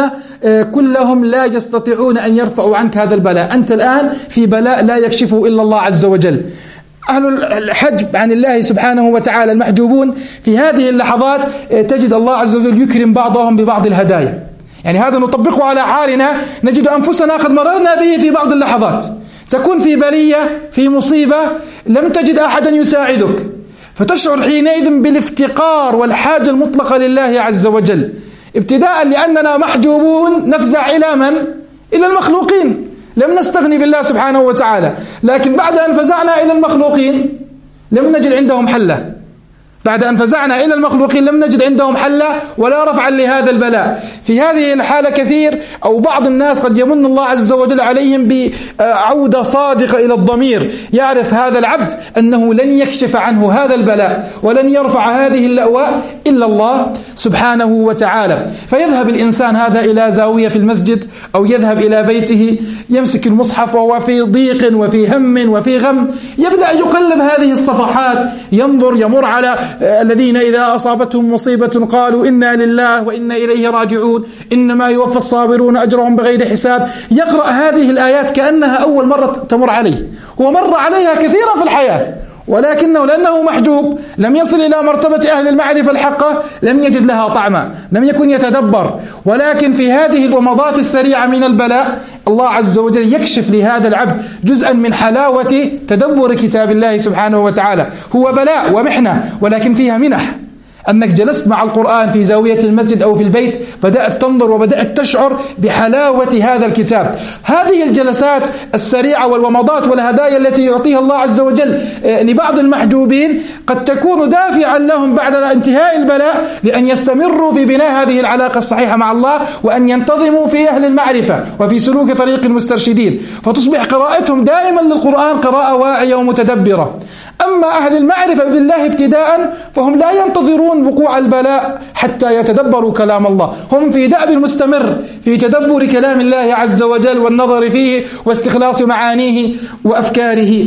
كلهم لا يستطيعون أن يرفعوا عنك هذا البلاء، أنت الآن في بلاء لا يكشفه إلا الله عز وجل. أهل الحجب عن الله سبحانه وتعالى المحجوبون في هذه اللحظات تجد الله عز وجل يكرم بعضهم ببعض الهدايا. يعني هذا نطبقه على حالنا، نجد أنفسنا قد مررنا به في بعض اللحظات، تكون في بلية، في مصيبة، لم تجد أحدا يساعدك، فتشعر حينئذ بالافتقار والحاجة المطلقة لله عز وجل. ابتداء لأننا محجوبون نفزع إلى من؟ إلى المخلوقين، لم نستغني بالله سبحانه وتعالى، لكن بعد أن فزعنا إلى المخلوقين لم نجد عندهم حلة، بعد أن فزعنا إلى المخلوقين لم نجد عندهم حلا ولا رفعا لهذا البلاء. في هذه الحالة كثير أو بعض الناس قد يمن الله عز وجل عليهم بعودة صادقة إلى الضمير، يعرف هذا العبد أنه لن يكشف عنه هذا البلاء ولن يرفع هذه اللأواء إلا الله سبحانه وتعالى. فيذهب الإنسان هذا إلى زاوية في المسجد أو يذهب إلى بيته، يمسك المصحف وهو في ضيق وفي هم وفي غم، يبدأ يقلب هذه الصفحات، ينظر يمر على الذين إذا أصابتهم مصيبة قالوا إنا لله وإنا إليه راجعون إنما يوفى الصابرون أجرهم بغير حساب. يقرأ هذه الآيات كأنها أول مرة تمر عليه، هو مر عليها كثيرا في الحياة، ولكنه لأنه محجوب لم يصل إلى مرتبة أهل المعرفة الحقة، لم يجد لها طعما، لم يكن يتدبر. ولكن في هذه الومضات السريعة من البلاء الله عز وجل يكشف لهذا العبد جزءا من حلاوة تدبر كتاب الله سبحانه وتعالى. هو بلاء ومحنة ولكن فيها منح، أنك جلست مع القرآن في زاوية المسجد أو في البيت، بدأت تنظر وبدأت تشعر بحلاوة هذا الكتاب. هذه الجلسات السريعة والومضات والهدايا التي يعطيها الله عز وجل لبعض المحجوبين قد تكون دافعا لهم بعد انتهاء البلاء لأن يستمروا في بناء هذه العلاقة الصحيحة مع الله، وأن ينتظموا في أهل المعرفة وفي سلوك طريق المسترشدين، فتصبح قراءتهم دائما للقرآن قراءة واعية ومتدبرة. أما أهل المعرفة بالله ابتداء فهم لا ينتظرون وقوع البلاء حتى يتدبروا كلام الله، هم في دأب المستمر في تدبر كلام الله عز وجل والنظر فيه واستخلاص معانيه وأفكاره.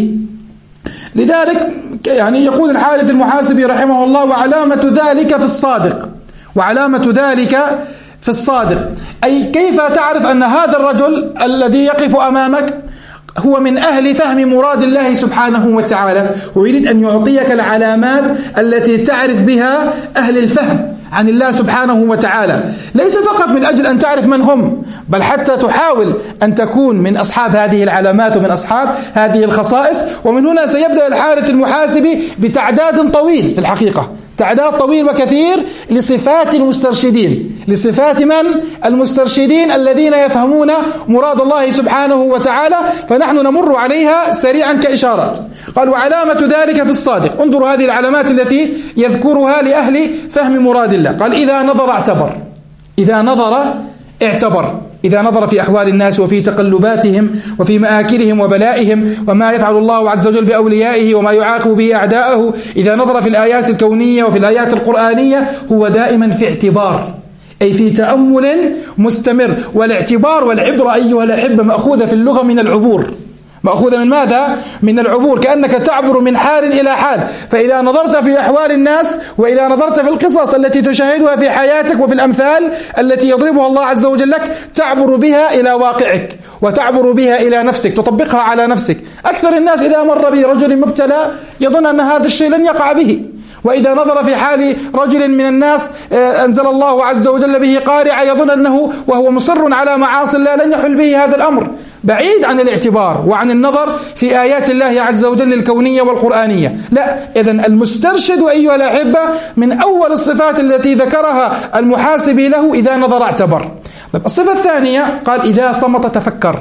لذلك يعني يقول الحارث المحاسبي رحمه الله: وعلامة ذلك في الصادق، وعلامة ذلك في الصادق، أي كيف تعرف أن هذا الرجل الذي يقف أمامك هو من أهل فهم مراد الله سبحانه وتعالى، ويريد أن يعطيك العلامات التي تعرف بها أهل الفهم عن الله سبحانه وتعالى، ليس فقط من أجل أن تعرف من هم، بل حتى تحاول أن تكون من أصحاب هذه العلامات ومن أصحاب هذه الخصائص. ومن هنا سيبدأ الحارث المحاسبي بتعداد طويل، في الحقيقة تعداد طويل وكثير لصفات المسترشدين. لصفات من؟ المسترشدين الذين يفهمون مراد الله سبحانه وتعالى، فنحن نمر عليها سريعا كإشارات. قال وعلامة ذلك في الصادق، انظروا هذه العلامات التي يذكرها لأهل فهم مراد الله. قال إذا نظر اعتبر، إذا نظر اعتبر، إذا نظر في أحوال الناس وفي تقلباتهم وفي مآكلهم وبلائهم وما يفعل الله عز وجل بأوليائه وما يعاقب به أعداءه، إذا نظر في الآيات الكونية وفي الآيات القرآنية هو دائما في اعتبار، أي في تأمل مستمر. والاعتبار والعبرة أيها الأحبة مأخوذة في اللغة من العبور. مأخوذة من ماذا؟ من العبور، كأنك تعبر من حال إلى حال. فإذا نظرت في أحوال الناس وإذا نظرت في القصص التي تشاهدها في حياتك وفي الأمثال التي يضربها الله عز وجل لك، تعبر بها إلى واقعك وتعبر بها إلى نفسك، تطبقها على نفسك. أكثر الناس إذا مر برجل مبتلى يظن أن هذا الشيء لن يقع به، وإذا نظر في حال رجل من الناس أنزل الله عز وجل به قارعة يظن أنه وهو مصر على معاصي الله لن يحل به هذا الأمر، بعيد عن الاعتبار وعن النظر في آيات الله عز وجل الكونية والقرآنية. لا، إذن المسترشد أيها الأحبة من أول الصفات التي ذكرها المحاسبي له إذا نظر اعتبر. الصفة الثانية قال إذا صمت تفكر.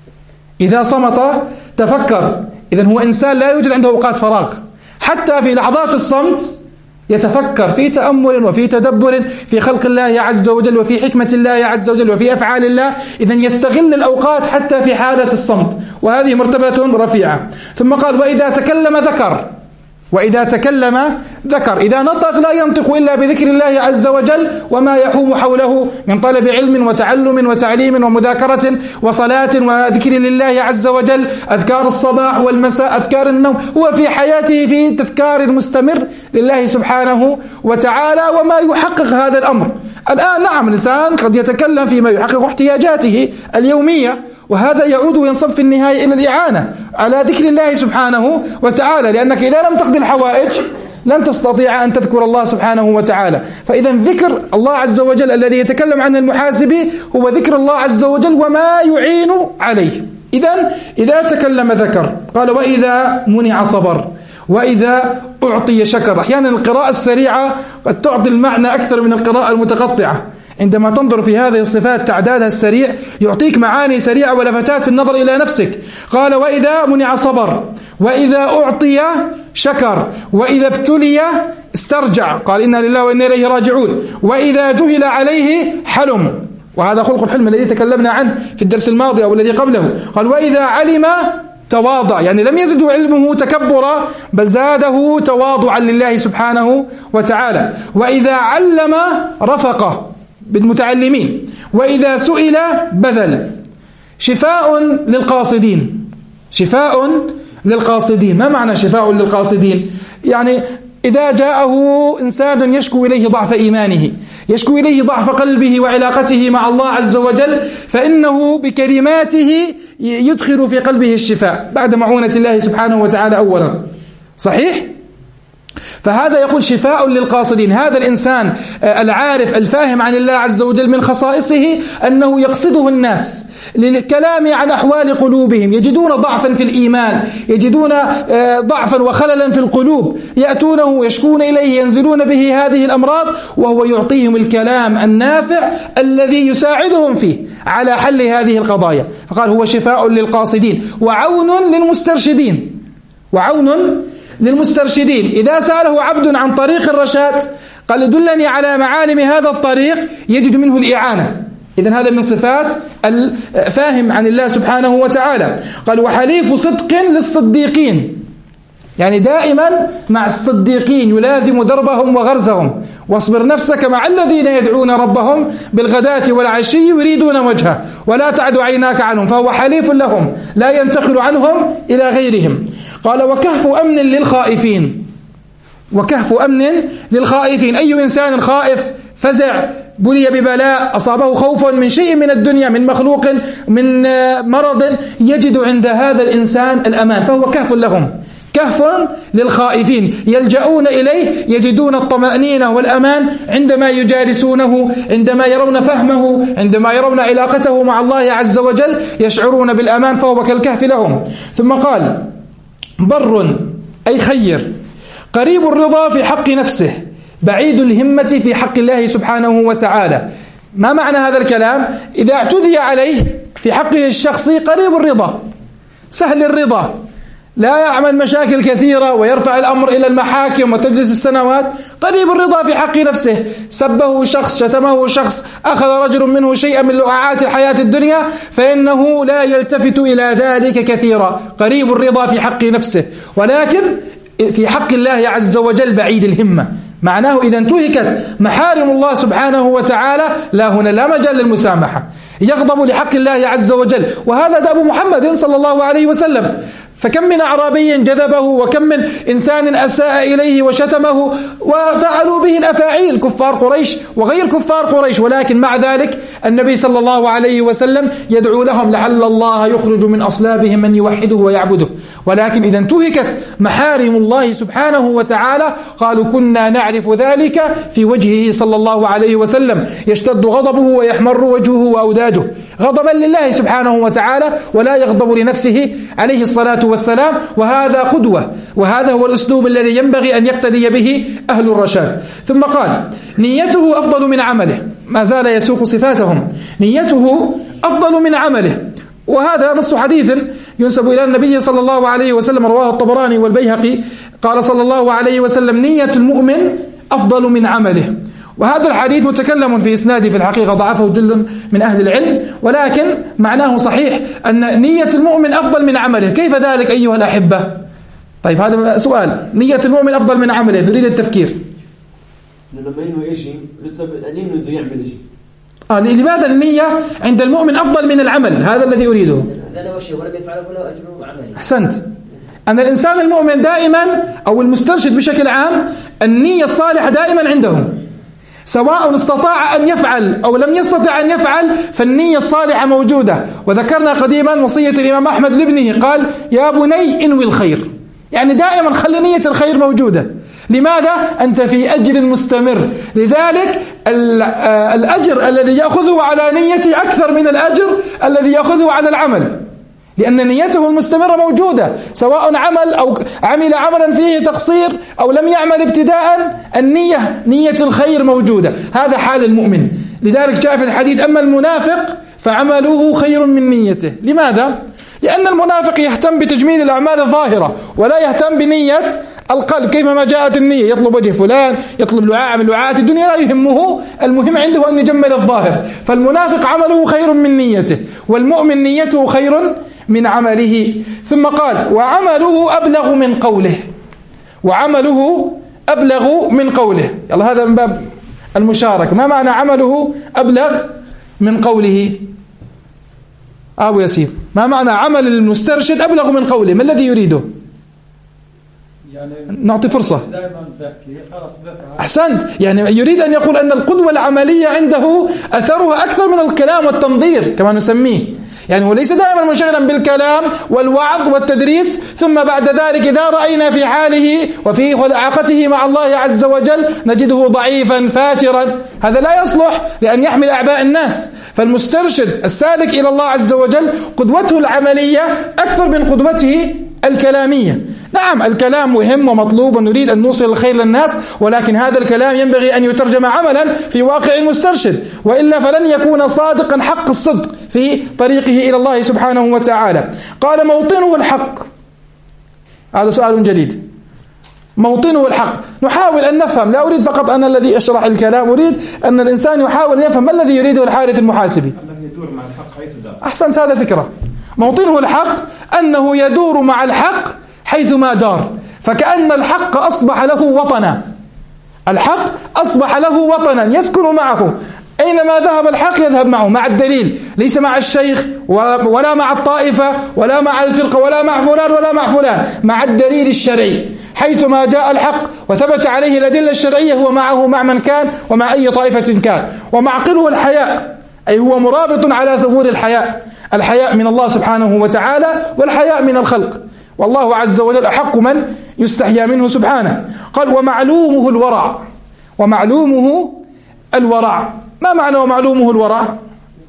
إذا صمت تفكر، إذن هو إنسان لا يوجد عنده أوقات فراغ، حتى في لحظات الصمت يتفكر في تأمل وفي تدبر في خلق الله عز وجل وفي حكمة الله عز وجل وفي أفعال الله. إذن يستغل الأوقات حتى في حالة الصمت، وهذه مرتبة رفيعة. ثم قال وإذا تكلم ذكر. وإذا تكلم ذكر، إذا نطق لا ينطق إلا بذكر الله عز وجل وما يحوم حوله من طلب علم وتعلم وتعليم ومذاكرة وصلاة وذكر لله عز وجل، أذكار الصباح والمساء، أذكار النوم. هو في حياته في تذكار مستمر لله سبحانه وتعالى وما يحقق هذا الأمر. الآن نعم الإنسان قد يتكلم فيما يحقق احتياجاته اليومية، وهذا يعود وينصب في النهاية إلى الإعانة على ذكر الله سبحانه وتعالى، لأنك إذا لم تقضي الحوائج لن تستطيع أن تذكر الله سبحانه وتعالى. فإذا ذكر الله عز وجل الذي يتكلم عنه المحاسبي هو ذكر الله عز وجل وما يعين عليه. إذا إذا تكلم ذكر. قال وإذا منع صبر، وإذا أعطي شكر. أحيانا القراءة السريعة قد تعطي المعنى أكثر من القراءة المتقطعة. عندما تنظر في هذه الصفات تعدادها السريع يعطيك معاني سريعة ولفتات في النظر إلى نفسك. قال وإذا منع صبر، وإذا أعطي شكر، وإذا ابتلي استرجع. قال إنا لله وإنا إليه راجعون. وإذا جهل عليه حلم، وهذا خلق الحلم الذي تكلمنا عنه في الدرس الماضي أو الذي قبله. قال وإذا علم تواضع، يعني لم يزده علمه تكبرا بل زاده تواضعا لله سبحانه وتعالى. وإذا علم رفقه بالمتعلمين، وإذا سئل بذل. شفاء للقاصدين، شفاء للقاصدين. ما معنى شفاء للقاصدين؟ يعني إذا جاءه إنسان يشكو إليه ضعف إيمانه، يشكو إليه ضعف قلبه وعلاقته مع الله عز وجل، فإنه بكلماته يدخل في قلبه الشفاء بعد معونة الله سبحانه وتعالى أولا. صحيح؟ فهذا يقول شفاء للقاصدين. هذا الإنسان العارف الفاهم عن الله عز وجل من خصائصه أنه يقصده الناس للكلام عن أحوال قلوبهم، يجدون ضعفا في الإيمان، يجدون ضعفا وخللا في القلوب، يأتونه يشكون إليه، ينزلون به هذه الأمراض، وهو يعطيهم الكلام النافع الذي يساعدهم فيه على حل هذه القضايا. فقال هو شفاء للقاصدين وعون للمسترشدين، وعون للمسترشدين. إذا سأله عبد عن طريق الرشاد قال دلني على معالم هذا الطريق، يجد منه الإعانة. إذن هذا من صفات الفاهم عن الله سبحانه وتعالى. قال وحليف صدق للصديقين، يعني دائما مع الصديقين يلازم دربهم وغرزهم. واصبر نفسك مع الذين يدعون ربهم بالغداة والعشي يريدون وجهه ولا تعد عيناك عنهم، فهو حليف لهم لا ينتقل عنهم إلى غيرهم. قال وكهف أمن للخائفين، وكهف أمن للخائفين. أي إنسان خائف فزع بلي ببلاء، أصابه خوف من شيء من الدنيا، من مخلوق، من مرض، يجد عند هذا الإنسان الأمان، فهو كهف لهم، كهف للخائفين، يلجؤون إليه، يجدون الطمأنينة والأمان عندما يجالسونه، عندما يرون فهمه، عندما يرون علاقته مع الله عز وجل، يشعرون بالأمان، فهو كالكهف لهم. ثم قال: بر أي خير، قريب الرضا في حق نفسه، بعيد الهمة في حق الله سبحانه وتعالى. ما معنى هذا الكلام؟ إذا اعتدي عليه في حقه الشخصي قريب الرضا، سهل الرضا، لا يعمل مشاكل كثيرة ويرفع الأمر إلى المحاكم وتجلس السنوات، قريب الرضا في حق نفسه. سبه شخص، شتمه شخص، أخذ رجل منه شيئا من لؤعات الحياة الدنيا، فإنه لا يلتفت إلى ذلك كثيرا، قريب الرضا في حق نفسه. ولكن في حق الله عز وجل بعيد الهمة، معناه إذا انتهكت محارم الله سبحانه وتعالى لا هنا لا مجال للمسامحة، يغضب لحق الله عز وجل. وهذا دأب محمد صلى الله عليه وسلم. فكم من أعرابي جذبه، وكم من إنسان أساء إليه وشتمه وفعلوا به الأفاعيل، كفار قريش وغير كفار قريش، ولكن مع ذلك النبي صلى الله عليه وسلم يدعو لهم لعل الله يخرج من أصلابهم من يوحده ويعبده. ولكن إذا انتهكت محارم الله سبحانه وتعالى قالوا كنا نعرف ذلك في وجهه صلى الله عليه وسلم، يشتد غضبه ويحمر وجهه وأوداجه غضبا لله سبحانه وتعالى، ولا يغضب لنفسه عليه الصلاة والسلام. وهذا قدوة، وهذا هو الأسلوب الذي ينبغي أن يقتدي به أهل الرشاد. ثم قال: نيته أفضل من عمله، ما زال يسوق صفاتهم، نيته أفضل من عمله. وهذا نص حديث ينسب إلى النبي صلى الله عليه وسلم، رواه الطبراني والبيهقي، قال صلى الله عليه وسلم: نية المؤمن أفضل من عمله. وهذا الحديث متكلم في إسناده، في الحقيقة ضعفه جل من أهل العلم، ولكن معناه صحيح أن نية المؤمن أفضل من عمله. كيف ذلك أيها الأحبة؟ طيب هذا سؤال. نية المؤمن أفضل من عمله، نريد التفكير. لما ينوي شيء لسه بتأنين إنه يعمل شيء. آه لماذا النية عند المؤمن أفضل من العمل؟ هذا الذي أريده. أحسنت. أن الإنسان المؤمن دائما، أو المسترشد بشكل عام، النية الصالحة دائما عنده، سواء استطاع أن يفعل أو لم يستطع أن يفعل، فالنية الصالحة موجودة. وذكرنا قديما وصية الإمام أحمد لابنه، قال: يا بني انوي الخير، يعني دائما خلي نية الخير موجودة. لماذا؟ أنت في أجر مستمر، لذلك الأجر الذي يأخذه على نيته أكثر من الأجر الذي يأخذه على العمل، لأن نيته المستمرة موجودة، سواء عمل أو عمل عملا فيه تقصير أو لم يعمل ابتداء، النية نية الخير موجودة. هذا حال المؤمن. لذلك جاء في الحديث: أما المنافق فعمله خير من نيته. لماذا؟ لأن المنافق يهتم بتجميل الأعمال الظاهرة ولا يهتم بنية القلب، كيفما جاءت النية، يطلب وجه فلان، يطلب لعاء من لعاءات الدنيا، لا يهمه، المهم عنده أن يجمل الظاهر. فالمنافق عمله خير من نيته، والمؤمن نيته خير من عمله. ثم قال: وعمله أبلغ من قوله، وعمله أبلغ من قوله. يلا هذا من باب المشاركة. ما معنى عمله أبلغ من قوله؟ أبو ياسين، ما معنى عمل المسترشد أبلغ من قوله؟ ما الذي يريده؟ يعني نعطي فرصة. أحسنت، يعني يريد أن يقول أن القدوة العملية عنده أثرها أكثر من الكلام والتنظير كما نسميه. يعني هو ليس دائما منشغلا بالكلام والوعظ والتدريس، ثم بعد ذلك إذا رأينا في حاله وفي علاقته مع الله عز وجل نجده ضعيفا فاترا، هذا لا يصلح لأن يحمل أعباء الناس. فالمسترشد السالك إلى الله عز وجل قدوته العملية أكثر من قدوته الكلامية. نعم الكلام مهم ومطلوب ونريد أن نوصل الخير للناس، ولكن هذا الكلام ينبغي أن يترجم عملا في واقع المسترشد، وإلا فلن يكون صادقا حق الصدق في طريقه إلى الله سبحانه وتعالى. قال: موطنه الحق. هذا سؤال جديد. موطنه الحق، نحاول أن نفهم، لا أريد فقط أنا الذي أشرح الكلام، أريد أن الإنسان يحاول أن يفهم ما الذي يريده الحارث المحاسبي. يدور مع الحق حيث دار. أحسنت، هذا فكرة. موطنه الحق أنه يدور مع الحق حيثما دار، فكأن الحق أصبح له وطنا، الحق أصبح له وطنا يسكن معه، أينما ذهب الحق يذهب معه، مع الدليل، ليس مع الشيخ ولا مع الطائفة ولا مع الفرقة ولا مع فلان ولا مع فلان، مع الدليل الشرعي. حيثما جاء الحق وثبت عليه الأدلة الشرعية هو معه مع من كان ومع أي طائفة كان. ومعقله الحياء، أي هو مرابط على ثغور الحياء، الحياء من الله سبحانه وتعالى والحياء من الخلق، والله عز وجل أحق من يستحيا منه سبحانه. قال ومعلومه الورع. ومعلومه الورع، ما معنى ومعلومه الورع؟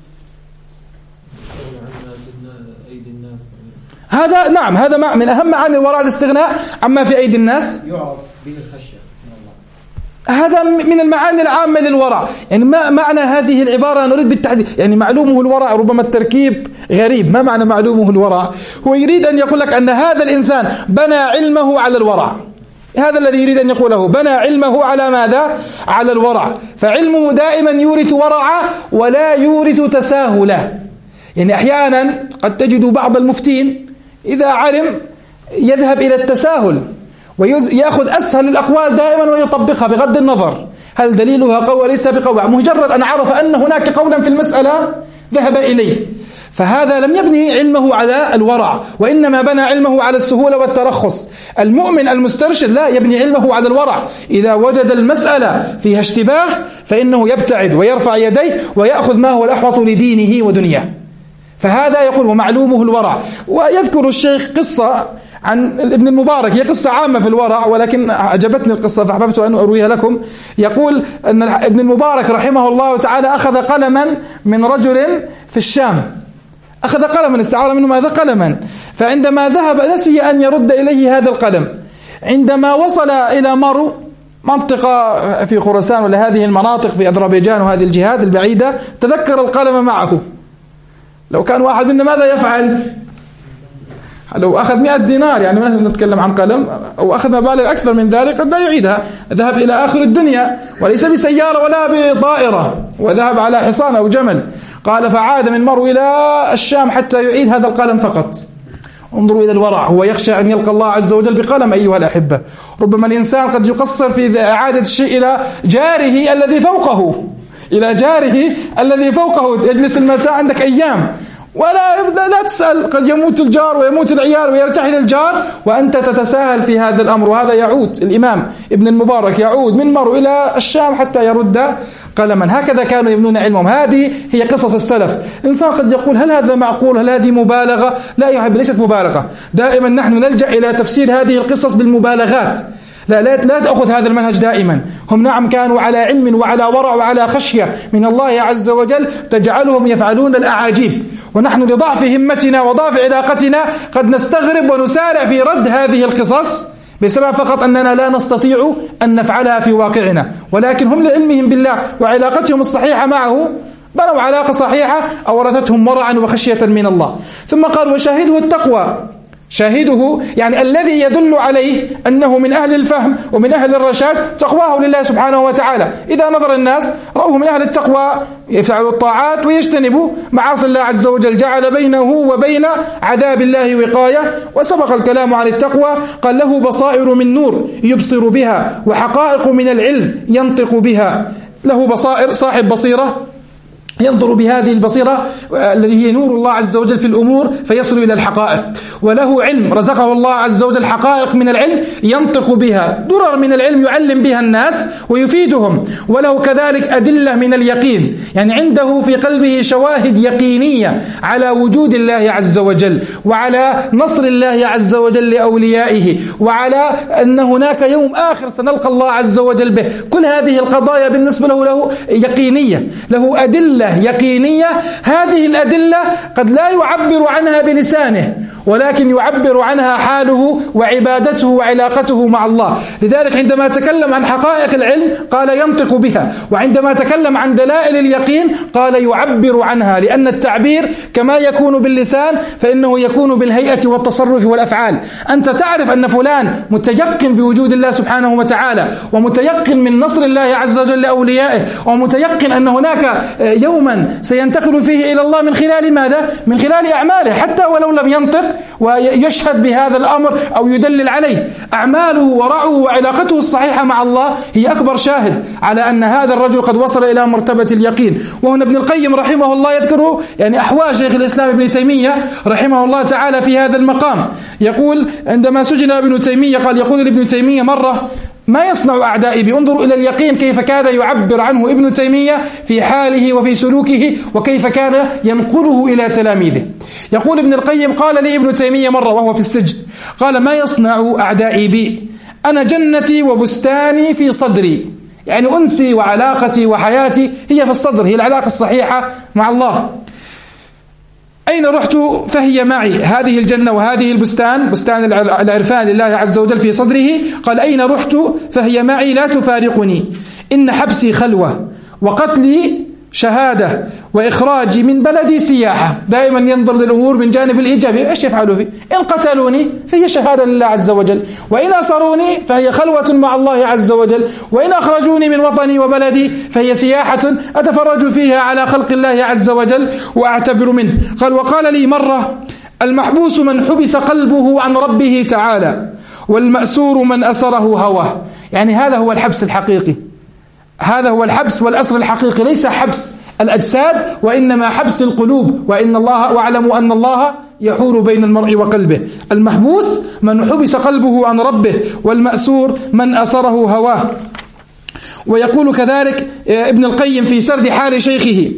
هذا نعم، هذا من أهم معاني الورع الاستغناء عما في أيدي الناس، يعرف به الخشية من الله. هذا من المعاني العامة للورع. يعني ما معنى هذه العبارة نريد بالتحديد؟ يعني معلومه الورع ربما التركيب غريب. ما معنى معلومه الورع؟ هو يريد أن يقول لك أن هذا الإنسان بنى علمه على الورع، هذا الذي يريد أن يقوله، بنى علمه على ماذا؟ على الورع. فعلمه دائما يورث ورعا ولا يورث تساهلا. يعني أحيانا قد تجد بعض المفتين إذا علم يذهب إلى التساهل ويأخذ أسهل الأقوال دائما ويطبقها بغض النظر هل دليلها قوي وليس بقوي، مجرد أن عرف أن هناك قولا في المسألة ذهب إليه. فهذا لم يبني علمه على الورع، وإنما بنى علمه على السهولة والترخص. المؤمن المسترشد لا يبني علمه على الورع، إذا وجد المسألة فيها اشتباه فإنه يبتعد ويرفع يديه ويأخذ ما هو الأحوط لدينه ودنياه. فهذا يقول ومعلومه الورع. ويذكر الشيخ قصة عن ابن المبارك، هي قصة عامة في الورع ولكن أعجبتني القصة فأحببت أن أرويها لكم. يقول أن ابن المبارك رحمه الله تعالى أخذ قلما من رجل في الشام، أخذ قلما استعار منه ماذا؟ قلما. فعندما ذهب نسي أن يرد إليه هذا القلم. عندما وصل إلى مرو، منطقة في خراسان ولا هذه المناطق في أذربيجان وهذه الجهات البعيدة، تذكر القلم معه. لو كان واحد منا ماذا يفعل؟ لو أخذ مئة دينار، يعني ما نتكلم عن قلم، أو أخذ مبالغ أكثر من ذلك قد لا يعيدها، ذهب إلى آخر الدنيا وليس بسيارة ولا بطائرة، وذهب على حصان أو جمل. قال فعاد من مرو إلى الشام حتى يعيد هذا القلم فقط. انظروا إلى الورع، هو يخشى أن يلقى الله عز وجل بقلم. أيها الأحبة، ربما الإنسان قد يقصر في إعادة الشيء إلى جاره الذي فوقه، إلى جاره الذي فوقه، يجلس المتاع عندك أيام ولا لا تسأل، قد يموت الجار ويموت العيال ويرتحل الجار وأنت تتساهل في هذا الأمر. وهذا يعود الإمام ابن المبارك يعود من مرو إلى الشام حتى يرد قلما. هكذا كانوا يبنون علمهم. هذه هي قصص السلف. إنسان قد يقول هل هذا معقول؟ هل هذه مبالغة؟ لا يا حبيبي، ليست مبالغة. دائما نحن نلجأ إلى تفسير هذه القصص بالمبالغات. لا لا لا تأخذ هذا المنهج دائما. هم نعم كانوا على علم وعلى ورع وعلى خشية من الله عز وجل تجعلهم يفعلون الأعاجيب، ونحن لضعف همتنا وضعف علاقتنا قد نستغرب ونسارع في رد هذه القصص بسبب فقط أننا لا نستطيع أن نفعلها في واقعنا. ولكن هم لعلمهم بالله وعلاقتهم الصحيحة معه بنوا علاقة صحيحة أورثتهم ورعا وخشية من الله. ثم قال وشاهده التقوى. شاهده يعني الذي يدل عليه أنه من أهل الفهم ومن أهل الرشاد تقواه لله سبحانه وتعالى. إذا نظر الناس رأوه من أهل التقوى يفعل الطاعات ويجتنب معاصي الله عز وجل، جعل بينه وبين عذاب الله وقاية. وسبق الكلام عن التقوى، قال له بصائر من نور يبصر بها وحقائق من العلم ينطق بها. له بصائر، صاحب بصيرة ينظر بهذه البصيرة الذي هي نور الله عز وجل في الأمور فيصل إلى الحقائق. وله علم رزقه الله عز وجل حقائق من العلم ينطق بها، درر من العلم يعلم بها الناس ويفيدهم. وله كذلك أدلة من اليقين، يعني عنده في قلبه شواهد يقينية على وجود الله عز وجل وعلى نصر الله عز وجل لأوليائه وعلى أن هناك يوم آخر سنلقى الله عز وجل به. كل هذه القضايا بالنسبة له له يقينية، له أدلة يقينية. هذه الأدلة قد لا يعبر عنها بلسانه ولكن يعبر عنها حاله وعبادته وعلاقته مع الله. لذلك عندما تكلم عن حقائق العلم قال ينطق بها، وعندما تكلم عن دلائل اليقين قال يعبر عنها، لأن التعبير كما يكون باللسان فإنه يكون بالهيئة والتصرف والأفعال. أنت تعرف أن فلان متيقن بوجود الله سبحانه وتعالى ومتيقن من نصر الله عز وجل لأوليائه ومتيقن أن هناك يوما سينتقل فيه إلى الله من خلال ماذا؟ من خلال أعماله، حتى ولو لم ينطق ويشهد بهذا الأمر أو يدلل عليه. أعماله ورعه وعلاقته الصحيحة مع الله هي أكبر شاهد على أن هذا الرجل قد وصل إلى مرتبة اليقين. وهنا ابن القيم رحمه الله يذكر يعني أحوال شيخ الإسلام ابن تيمية رحمه الله تعالى في هذا المقام. يقول عندما سجن ابن تيمية قال يقول ابن تيمية مرة ما يصنع أعدائي بي. انظروا إلى اليقين كيف كان يعبر عنه ابن تيمية في حاله وفي سلوكه، وكيف كان ينقله إلى تلاميذه. يقول ابن القيم: قال لي ابن تيمية مرة وهو في السجن، قال: ما يصنع أعدائي بي؟ أنا جنتي وبستاني في صدري، يعني أنسي وعلاقتي وحياتي هي في الصدر، هي العلاقة الصحيحة مع الله. أين رحت فهي معي، هذه الجنة وهذه البستان، بستان العرفان لله عز وجل في صدره. قال: أين رحت فهي معي لا تفارقني، إن حبسي خلوة وقتلي شهادة وإخراجي من بلدي سياحة. دائما ينظر للأمور من جانب الإيجابي. إيش يفعلوا فيه؟ إن قتلوني فهي شهادة لله عز وجل، وإن أسروني فهي خلوة مع الله عز وجل، وإن أخرجوني من وطني وبلدي فهي سياحة أتفرج فيها على خلق الله عز وجل وأعتبر منه. قال: وقال لي مرة: المحبوس من حبس قلبه عن ربه تعالى، والمأسور من أسره هواه. يعني هذا هو الحبس الحقيقي، هذا هو الحبس والأسر الحقيقي، ليس حبس الأجساد وإنما حبس القلوب. وإن الله واعلموا أن الله يحول بين المرء وقلبه. المحبوس من حبس قلبه عن ربه، والمأسور من أسره هواه. ويقول كذلك ابن القيم في سرد حال شيخه: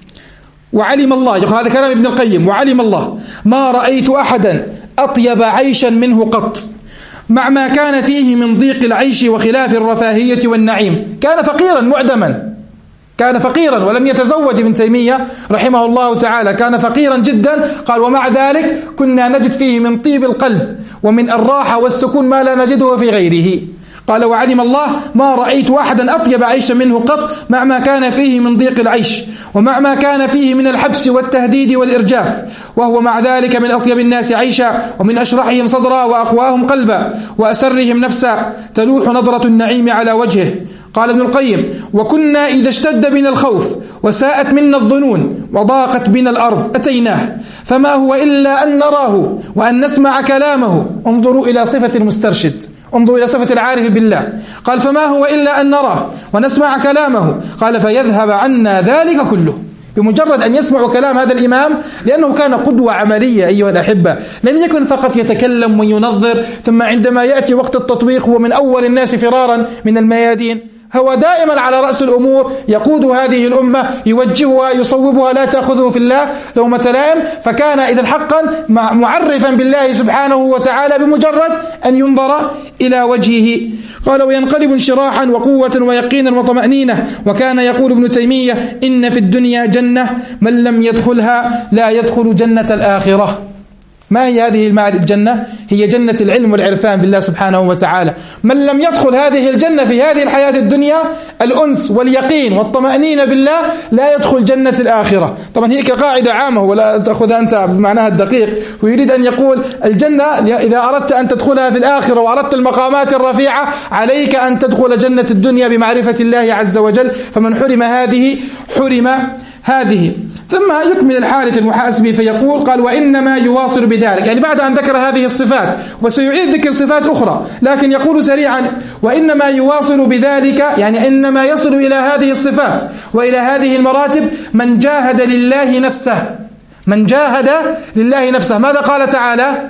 وعلم الله، يقول هذا كلام ابن القيم: وعلم الله ما رأيت أحدا أطيب عيشا منه قط، مع ما كان فيه من ضيق العيش وخلاف الرفاهية والنعيم. كان فقيرا معدما، كان فقيرا ولم يتزوج ابن تيمية رحمه الله تعالى، كان فقيرا جدا. قال: ومع ذلك كنا نجد فيه من طيب القلب ومن الراحة والسكون ما لا نجده في غيره. قال: وعلم الله ما رأيت أحدا أطيب عيشا منه قط، مع ما كان فيه من ضيق العيش ومع ما كان فيه من الحبس والتهديد والإرجاف، وهو مع ذلك من أطيب الناس عيشا، ومن أشرحهم صدرا، وأقواهم قلبا، وأسرهم نفسا، تلوح نظرة النعيم على وجهه. قال ابن القيم: وكنا إذا اشتد بنا الخوف وساءت منا الظنون وضاقت بنا الأرض أتيناه، فما هو إلا أن نراه وأن نسمع كلامه. انظروا إلى صفة المسترشد، انظروا إلى صفة العارف بالله. قال: فما هو إلا أن نراه ونسمع كلامه. قال: فيذهب عنا ذلك كله. بمجرد أن يسمعوا كلام هذا الإمام، لأنه كان قدوة عملية أيها الأحبة، لم يكن فقط يتكلم وينظر ثم عندما يأتي وقت التطبيق هو من أول الناس فرارا من الميادين. هو دائما على رأس الأمور، يقود هذه الأمة، يوجهها، يصوبها، لا تأخذه في الله لومة لائم. فكان إذا حقا معرفا بالله سبحانه وتعالى بمجرد أن ينظر إلى وجهه. قال: وينقلب انشراحا وقوة ويقينا وطمأنينة. وكان يقول ابن تيمية: إن في الدنيا جنة من لم يدخلها لا يدخل جنة الآخرة. ما هي هذه الجنة؟ هي جنة العلم والعرفان بالله سبحانه وتعالى. من لم يدخل هذه الجنة في هذه الحياة الدنيا، الأنس واليقين والطمأنينة بالله، لا يدخل جنة الآخرة. طبعا هي كقاعدة عامة ولا تأخذها أنت بمعناها الدقيق، ويريد أن يقول الجنة إذا أردت أن تدخلها في الآخرة وأردت المقامات الرفيعة، عليك أن تدخل جنة الدنيا بمعرفة الله عز وجل. فمن حرم هذه حرم هذه. ثم يكمل الحارث المحاسبي فيقول: قال: وإنما يواصل بذلك، يعني بعد أن ذكر هذه الصفات وسيعيد ذكر صفات أخرى، لكن يقول سريعا: وإنما يواصل بذلك، يعني إنما يصل إلى هذه الصفات وإلى هذه المراتب من جاهد لله نفسه. من جاهد لله نفسه. ماذا قال تعالى؟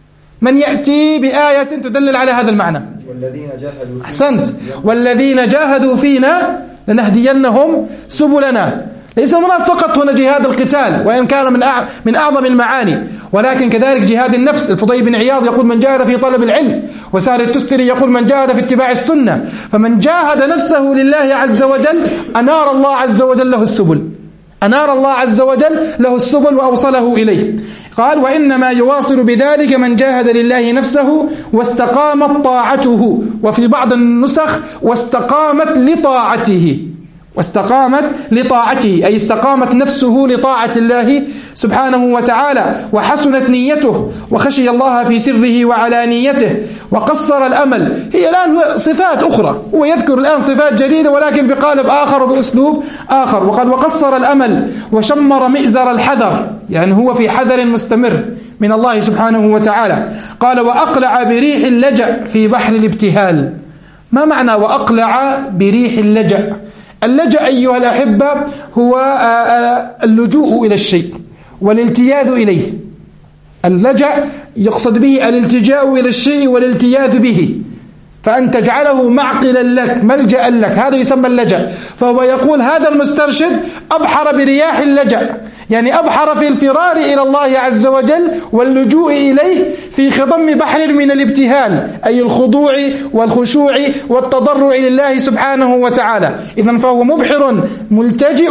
من يأتي بآية تدلل على هذا المعنى. والذين جاهدوا أحسنت. والذين جاهدوا فينا لنهدينهم سبلنا. ليس المراد فقط هنا جهاد القتال، وإن كان من من أعظم المعاني، ولكن كذلك جهاد النفس. الفضيل بن عياض يقول: من جاهد في طلب العلم. وسهل التستري يقول: من جاهد في اتباع السنة. فمن جاهد نفسه لله عز وجل أنار الله عز وجل له السبل، أنار الله عز وجل له السبل وأوصله إليه. قال: وإنما يواصل بذلك من جاهد لله نفسه واستقامت طاعته. وفي بعض النسخ واستقامت لطاعته، واستقامت لطاعته، أي استقامت نفسه لطاعة الله سبحانه وتعالى، وحسنت نيته، وخشي الله في سره وعلانيته، وقصر الأمل. هي الآن صفات أخرى، ويذكر الآن صفات جديدة ولكن بقالب آخر وبأسلوب آخر. وقال: وقصر الأمل وشمر مئزر الحذر، يعني هو في حذر مستمر من الله سبحانه وتعالى. قال: وأقلع بريح اللجأ في بحر الابتهال. ما معنى وأقلع بريح اللجأ؟ اللجأ أيها الأحبة هو اللجوء إلى الشيء والالتياذ إليه. اللجأ يقصد به الالتجاء إلى الشيء والالتياذ به. فأن تجعله معقلا لك ملجأ لك، هذا يسمى اللجأ. فهو يقول هذا المسترشد أبحر برياح اللجأ، يعني أبحر في الفرار إلى الله عز وجل واللجوء إليه في خضم بحر من الابتهال، أي الخضوع والخشوع والتضرع لله سبحانه وتعالى. إذن فهو مبحر ملتجئ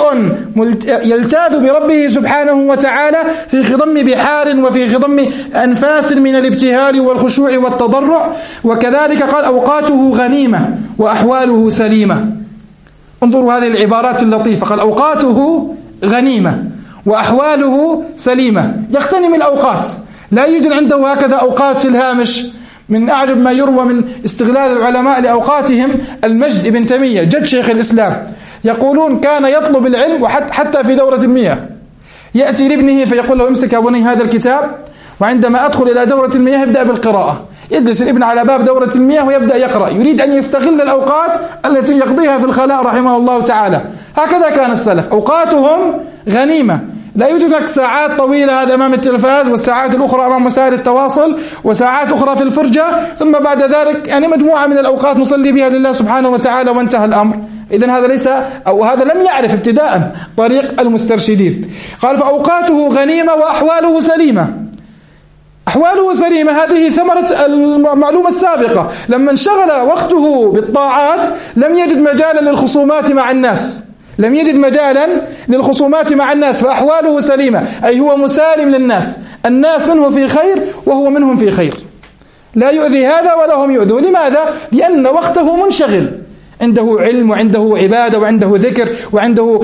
يلتاذ بربه سبحانه وتعالى في خضم بحار وفي خضم أنفاس من الابتهال والخشوع والتضرع. وكذلك قال أوقاته غنيمة وأحواله سليمة. انظروا هذه العبارات اللطيفة، قال أوقاته غنيمة وأحواله سليمة، يغتنم الأوقات، لا يوجد عنده هكذا أوقات في الهامش. من أعجب ما يروى من استغلال العلماء لأوقاتهم المجد ابن تيمية جد شيخ الإسلام، يقولون كان يطلب العلم وحتى في دورة المياه، يأتي لابنه فيقول له امسك يا بني هذا الكتاب، وعندما أدخل إلى دورة المياه يبدأ بالقراءة، يجلس الابن على باب دورة المياه ويبدأ يقرأ، يريد أن يستغل الأوقات التي يقضيها في الخلاء رحمه الله تعالى. هكذا كان السلف، أوقاتهم غنيمة، لا يوجد لك ساعات طويلة هذا أمام التلفاز والساعات الأخرى أمام وسائل التواصل وساعات أخرى في الفرجة، ثم بعد ذلك يعني مجموعة من الأوقات نصلي بها لله سبحانه وتعالى وانتهى الأمر. إذن هذا ليس أو هذا لم يعرف ابتداء طريق المسترشدين. قال فأوقاته غنيمة وأحواله سليمة. أحواله سليمة هذه ثمرة المعلومة السابقة، لما انشغل وقته بالطاعات لم يجد مجالا للخصومات مع الناس، لم يجد مجالا للخصومات مع الناس، فأحواله سليمة أي هو مسالم للناس، الناس منه في خير وهو منهم في خير، لا يؤذي هذا ولا هم يؤذوا. لماذا؟ لأن وقته منشغل، عنده علم وعنده عبادة وعنده ذكر وعنده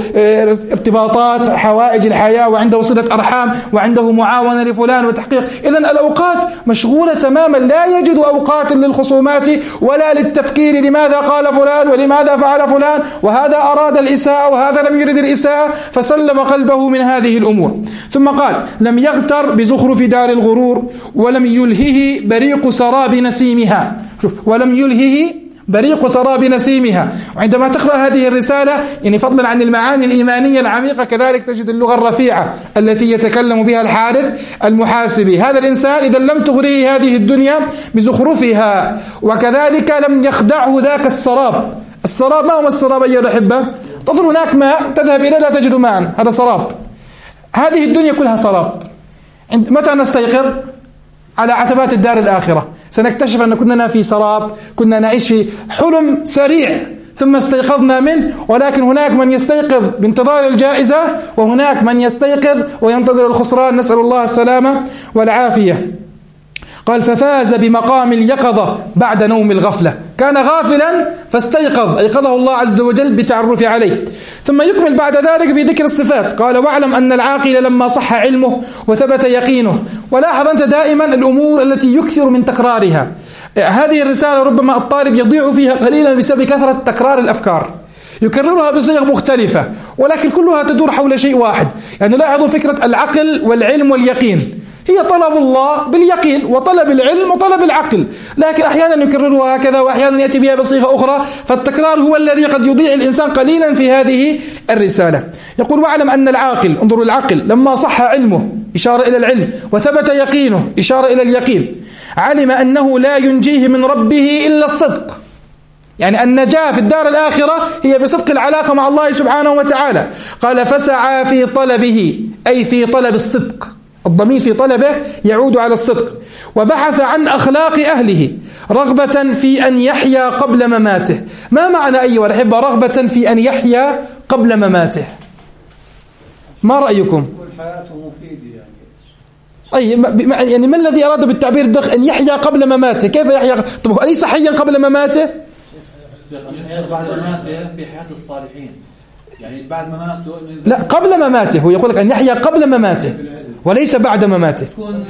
ارتباطات حوائج الحياة وعنده صلة أرحام وعنده معاونة لفلان وتحقيق. إذن الأوقات مشغولة تماما، لا يجد أوقات للخصومات ولا للتفكير لماذا قال فلان ولماذا فعل فلان وهذا أراد الإساءة وهذا لم يرد الإساءة، فسلم قلبه من هذه الأمور. ثم قال لم يغتر بزخرف دار الغرور ولم يلهه بريق سراب نسيمها. شوف، ولم يلهه بريق سراب نسيمها. وعندما تقرأ هذه الرسالة يعني فضلا عن المعاني الإيمانية العميقة كذلك تجد اللغة الرفيعة التي يتكلم بها الحارث المحاسبي. هذا الإنسان إذا لم تغريه هذه الدنيا بزخرفها، وكذلك لم يخدعه ذاك السراب. السراب ما هو السراب أيها الأحبة؟ تظن هناك ماء تذهب إليه لا تجد ماء، هذا سراب. هذه الدنيا كلها سراب. متى نستيقظ؟ على عتبات الدار الآخرة سنكتشف أن كنا في سراب، كنا نعيش في حلم سريع ثم استيقظنا منه. ولكن هناك من يستيقظ بانتظار الجائزة وهناك من يستيقظ وينتظر الخسران، نسأل الله السلامة والعافية. قال ففاز بمقام اليقظة بعد نوم الغفلة، كان غافلا فاستيقظ، أيقظه الله عز وجل بتعرف عليه. ثم يكمل بعد ذلك في ذكر الصفات، قال واعلم أن العاقل لما صح علمه وثبت يقينه. ولاحظ أنت دائما الأمور التي يكثر من تكرارها. هذه الرسالة ربما الطالب يضيع فيها قليلا بسبب كثرة تكرار الأفكار، يكررها بصيغ مختلفة ولكن كلها تدور حول شيء واحد. يعني لاحظوا فكرة العقل والعلم واليقين، هي طلب الله باليقين وطلب العلم وطلب العقل، لكن أحيانا يكررها هكذا وأحيانا يأتي بها بصيغة أخرى، فالتكرار هو الذي قد يضيع الإنسان قليلا في هذه الرسالة. يقول واعلم أن العاقل، انظروا العقل لما صح علمه إشارة إلى العلم وثبت يقينه إشارة إلى اليقين، علم أنه لا ينجيه من ربه إلا الصدق. يعني النجاة في الدار الآخرة هي بصدق العلاقة مع الله سبحانه وتعالى. قال فسعى في طلبه أي في طلب الصدق، الضمير في طلبه يعود على الصدق. وبحث عن أخلاق أهله رغبة في أن يحيا قبل مماته. ما معنى أيها الأحبة رغبة في أن يحيا قبل مماته؟ ما رأيكم؟ حياته مفيدة يعني. أي يعني ما الذي أراد بالتعبير الدقيق أن يحيا قبل مماته؟ كيف يحيا؟ طب أليس حيا قبل مماته؟ بعد مماته في حياة الصالحين، يعني بعد مماته. لا قبل مماته، هو يقول لك أن يحيا قبل مماته وليس بعد مماته.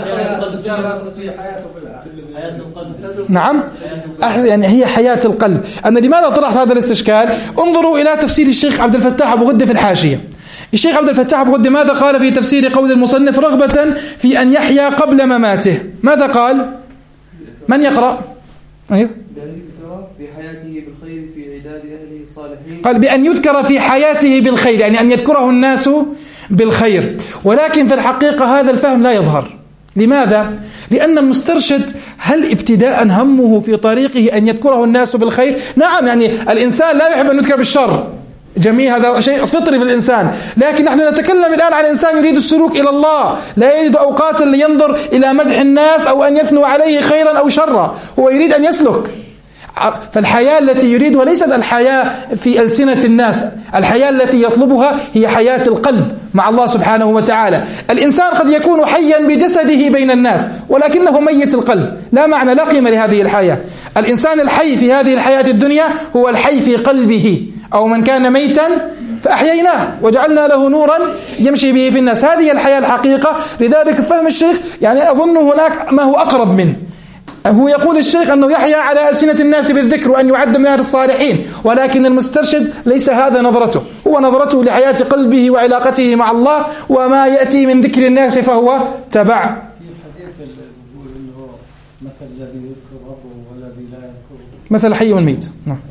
نعم يعني هي حياة القلب. أنا لماذا طرحت هذا الاستشكال؟ انظروا إلى تفسير الشيخ عبد الفتاح أبو غدة في الحاشية. الشيخ عبد الفتاح أبو غدة ماذا قال في تفسير قول المصنف رغبة في أن يحيا قبل مماته؟ ماذا قال؟ من يقرأ؟ أيوه. في حياته بالخير في عداد أهله الصالحين. قال بأن يذكر في حياته بالخير، يعني أن يذكره الناس بالخير. ولكن في الحقيقة هذا الفهم لا يظهر، لماذا؟ لأن المسترشد هل ابتداء همه في طريقه أن يذكره الناس بالخير؟ نعم، يعني الإنسان لا يحب أن يذكر بالشر، جميل، هذا شيء فطري في الإنسان، لكن نحن نتكلم الآن عن إنسان يريد السلوك إلى الله، لا يريد أوقات لينظر إلى مدح الناس أو أن يثنوا عليه خيرا أو شرا، هو يريد أن يسلك. فالحياة التي يريدها ليست الحياة في ألسنة الناس، الحياة التي يطلبها هي حياة القلب مع الله سبحانه وتعالى. الإنسان قد يكون حيا بجسده بين الناس ولكنه ميت القلب، لا معنى لا قيمة لهذه الحياة. الإنسان الحي في هذه الحياة الدنيا هو الحي في قلبه، أو من كان ميتا فأحييناه وجعلنا له نورا يمشي به في الناس. هذه الحياة الحقيقة. لذلك فهم الشيخ يعني أظن هناك ما هو أقرب منه. هو يقول الشيخ أنه يحيا على ألسنة الناس بالذكر وأن يعد من أهل الصالحين، ولكن المسترشد ليس هذا نظرته، هو نظرته لحياة قلبه وعلاقته مع الله، وما يأتي من ذكر الناس فهو تبع. في الحديث يقول إنه مثل الذي يذكر ربه والذي لا يذكره مثل الحي والميت.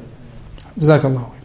جزاك الله خير.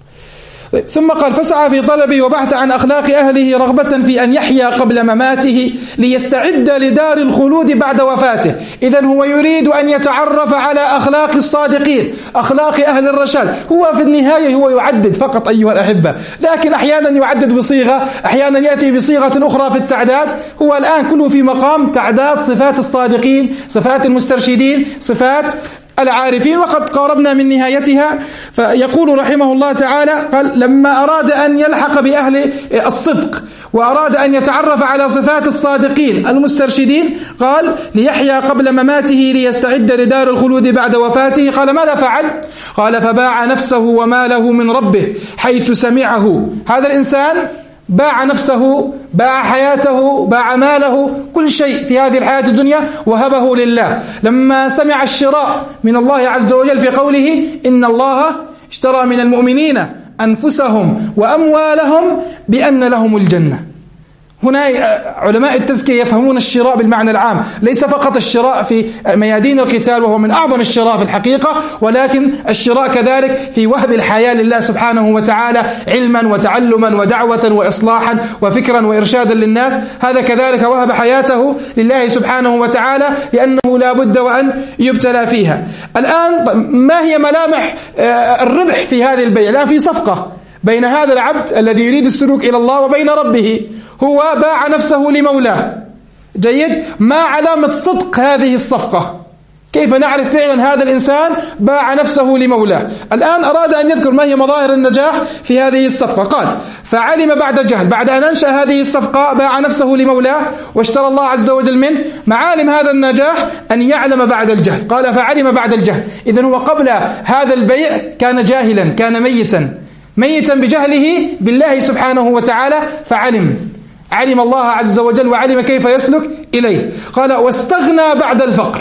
ثم قال فسعى في طلبه وبحث عن أخلاق أهله رغبة في أن يحيا قبل مماته ليستعد لدار الخلود بعد وفاته. إذن هو يريد أن يتعرف على أخلاق الصادقين، أخلاق أهل الرشاد. هو في النهاية هو يعدد فقط أيها الأحبة، لكن أحيانا يعدد بصيغة، أحيانا يأتي بصيغة أخرى في التعداد. هو الآن كله في مقام تعداد صفات الصادقين، صفات المسترشدين، صفات العارفين، وقد قاربنا من نهايتها. فيقول رحمه الله تعالى قال لما أراد أن يلحق بأهل الصدق وأراد أن يتعرف على صفات الصادقين المسترشدين قال ليحيا قبل مماته ليستعد لدار الخلود بعد وفاته. قال ماذا فعل؟ قال فباع نفسه وماله من ربه حيث سمعه. هذا الإنسان باع نفسه، باع حياته، باع ماله، كل شيء في هذه الحياة الدنيا وهبه لله لما سمع الشراء من الله عز وجل في قوله إن الله اشترى من المؤمنين أنفسهم وأموالهم بأن لهم الجنة. هنا علماء التزكية يفهمون الشراء بالمعنى العام، ليس فقط الشراء في ميادين القتال وهو من أعظم الشراء في الحقيقة، ولكن الشراء كذلك في وهب الحياة لله سبحانه وتعالى علما وتعلما ودعوة وإصلاحا وفكرا وإرشادا للناس. هذا كذلك وهب حياته لله سبحانه وتعالى لأنه لا بد وأن يبتلى فيها. الآن ما هي ملامح الربح في هذه البيع؟ الآن في صفقة بين هذا العبد الذي يريد السلوك إلى الله وبين ربه. هو باع نفسه لمولاه، جيد. ما علامة صدق هذه الصفقة؟ كيف نعرف فعلا هذا الإنسان باع نفسه لمولاه؟ الآن أراد أن يذكر ما هي مظاهر النجاح في هذه الصفقة. قال فعلم بعد الجهل، بعد أن أنشأ هذه الصفقة باع نفسه لمولاه واشترى الله عز وجل منه. معالم هذا النجاح أن يعلم بعد الجهل. قال فعلم بعد الجهل، إذن هو قبل هذا البيع كان جاهلا، كان ميتا ميتا بجهله بالله سبحانه وتعالى، فعلم علم الله عز وجل وعلم كيف يسلك إليه. قال واستغنى بعد الفقر،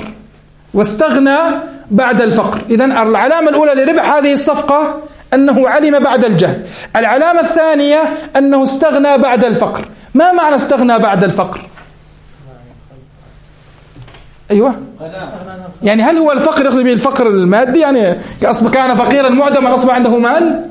واستغنى بعد الفقر. إذن العلامة الأولى لربح هذه الصفقة أنه علم بعد الجهل. العلامة الثانية أنه استغنى بعد الفقر. ما معنى استغنى بعد الفقر؟ أيوة، يعني هل هو الفقر يقصد به الفقر المادي، يعني كان فقيرا معدما أصبح عنده مال؟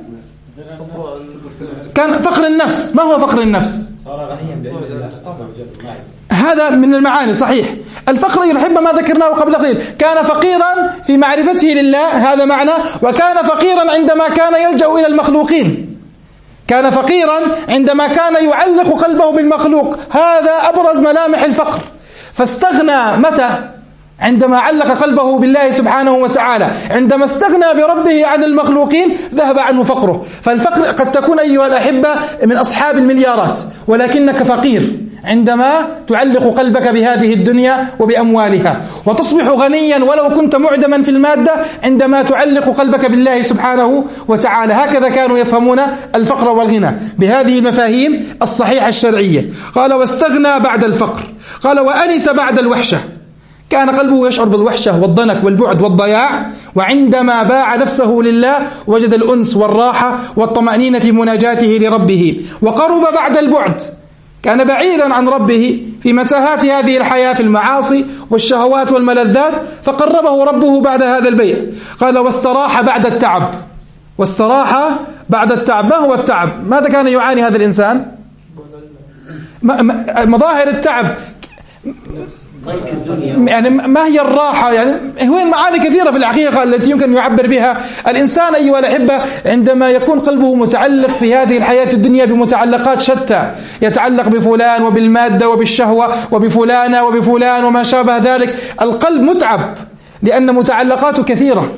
كان فقر النفس. ما هو فقر النفس؟ صار غنيا بعلم الله عز وجل. هذا من المعاني صحيح. الفقر يحب ما ذكرناه قبل قليل، كان فقيرا في معرفته لله، هذا معنى، وكان فقيرا عندما كان يلجأ إلى المخلوقين، كان فقيرا عندما كان يعلق قلبه بالمخلوق. هذا أبرز ملامح الفقر. فاستغنى متى؟ عندما علق قلبه بالله سبحانه وتعالى. عندما استغنى بربه عن المخلوقين ذهب عنه فقره. فالفقر قد تكون أيها الأحبة من أصحاب المليارات ولكنك فقير عندما تعلق قلبك بهذه الدنيا وبأموالها، وتصبح غنيا ولو كنت معدما في المادة عندما تعلق قلبك بالله سبحانه وتعالى. هكذا كانوا يفهمون الفقر والغنى بهذه المفاهيم الصحيحة الشرعية. قال واستغنى بعد الفقر. قال وأنس بعد الوحشة، كان قلبه يشعر بالوحشة والضنك والبعد والضياع، وعندما باع نفسه لله وجد الأنس والراحة والطمأنينة في مناجاته لربه. وقرب بعد البعد، كان بعيدا عن ربه في متاهات هذه الحياة في المعاصي والشهوات والملذات، فقربه ربه بعد هذا البيع. قال واستراح بعد التعب. واستراح بعد التعب. ما هو التعب؟ ماذا كان يعاني هذا الإنسان؟ مظاهر التعب يعني ما هي الراحة؟ يعني هو معاني كثيرة في الحقيقة التي يمكن أن يعبر بها الإنسان أيها الأحبة عندما يكون قلبه متعلق في هذه الحياة الدنيا بمتعلقات شتى، يتعلق بفلان وبالمادة وبالشهوة وبفلانة وبفلان وما شابه ذلك. القلب متعب لأن متعلقاته كثيرة،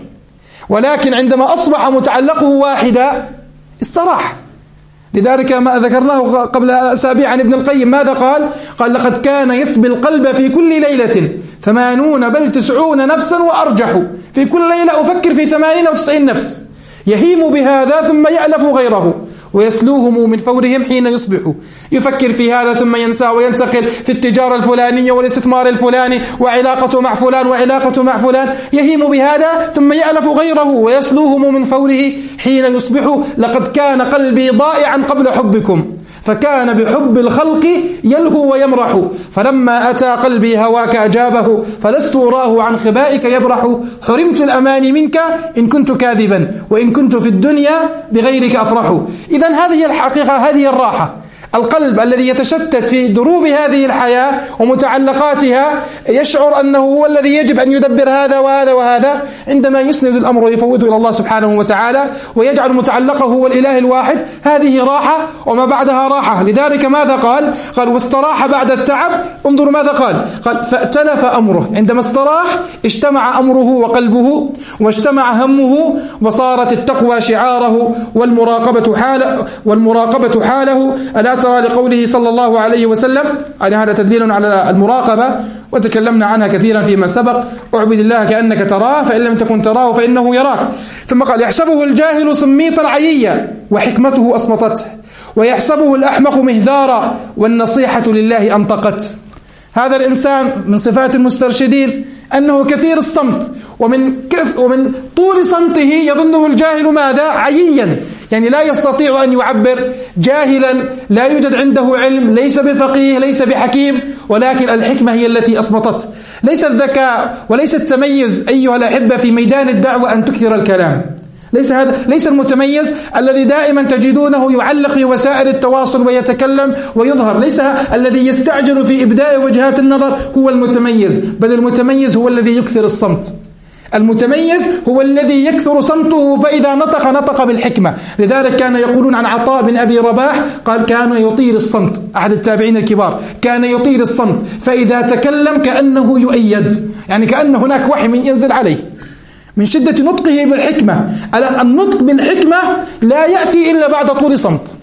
ولكن عندما أصبح متعلقه واحدا استراح. لذلك ما ذكرناه قبل أسابيع عن ابن القيم ماذا قال؟ قال لقد كان يسبي القلب في كل ليلة ثمانون بل تسعون نفسا وأرجح، في كل ليلة أفكر في ثمانين أو تسعين نفس، يهيم بهذا ثم يألف غيره ويسلوهم من فورهم حين يصبحوا، يفكر في هذا ثم ينسى وينتقل في التجارة الفلانية والاستثمار الفلاني وعلاقته مع فلان وعلاقته مع فلان، يهيم بهذا ثم يألف غيره ويسلوهم من فوره حين يصبحوا. لقد كان قلبي ضائعا قبل حبكم فكان بحب الخلق يلهو ويمرح، فلما أتى قلبي هواك أجابه فلست أراه عن خبائك يبرح، حرمت الأمان منك إن كنت كاذبا وإن كنت في الدنيا بغيرك أفرح. إذن هذه الحقيقة، هذه الراحة. القلب الذي يتشتت في دروب هذه الحياة ومتعلقاتها يشعر أنه هو الذي يجب أن يدبر هذا وهذا وهذا، عندما يسند الأمر ويفوضه إلى الله سبحانه وتعالى ويجعل متعلقه هو الإله الواحد، هذه راحة وما بعدها راحة. لذلك ماذا قال؟ قال واستراح بعد التعب. انظروا ماذا قال؟ قال فأتلف أمره. عندما استراح اجتمع أمره وقلبه واجتمع همه وصارت التقوى شعاره والمراقبة حاله والمراقبة حاله. ألا ترى لقوله صلى الله عليه وسلم، يعني هذا تدليل على المراقبة وتكلمنا عنها كثيرا فيما سبق، اعبد الله كأنك تراه فإن لم تكن تراه فإنه يراك. ثم قال يحسبه الجاهل صميطا عييا وحكمته أصمتته، ويحسبه الأحمق مهذارا والنصيحة لله أنطقت. هذا الإنسان من صفات المسترشدين أنه كثير الصمت، ومن ومن طول صمته يظنه الجاهل ماذا؟ عييا، يعني لا يستطيع أن يعبر، جاهلا، لا يوجد عنده علم، ليس بفقيه ليس بحكيم، ولكن الحكمة هي التي أصمتت. ليس الذكاء وليس التميز أيها الأحبة في ميدان الدعوة أن تكثر الكلام، ليس هذا، ليس المتميز الذي دائما تجدونه يعلق في وسائل التواصل ويتكلم ويظهر، ليس الذي يستعجل في إبداء وجهات النظر هو المتميز، بل المتميز هو الذي يكثر الصمت. المتميز هو الذي يكثر صمته، فإذا نطق نطق بالحكمة. لذلك كان يقولون عن عطاء بن أبي رباح قال كان يطير الصمت، أحد التابعين الكبار، كان يطير الصمت فإذا تكلم كأنه يؤيد، يعني كأن هناك وحي من ينزل عليه من شدة نطقه بالحكمة. النطق بالحكمة لا يأتي إلا بعد طول صمت.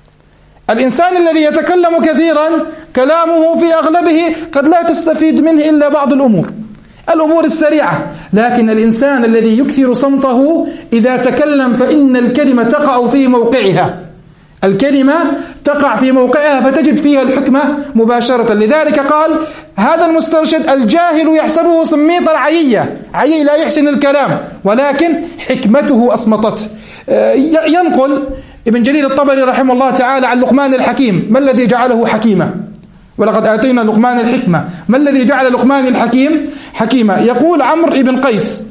الإنسان الذي يتكلم كثيرا كلامه في أغلبه قد لا تستفيد منه إلا بعض الأمور الأمور السريعة، لكن الإنسان الذي يكثر صمته إذا تكلم فإن الكلمة تقع في موقعها، الكلمة تقع في موقعها فتجد فيها الحكمة مباشرة. لذلك قال هذا المسترشد الجاهل يحسبه صميطا عييا، عيي لا يحسن الكلام ولكن حكمته أصمتته. ينقل ابن جرير الطبري رحمه الله تعالى عن لقمان الحكيم، ما الذي جعله حكيما؟ ولقد آتينا لقمان الحكمة، ما الذي جعل لقمان الحكيم حكيما؟ يقول عمرو بن قيس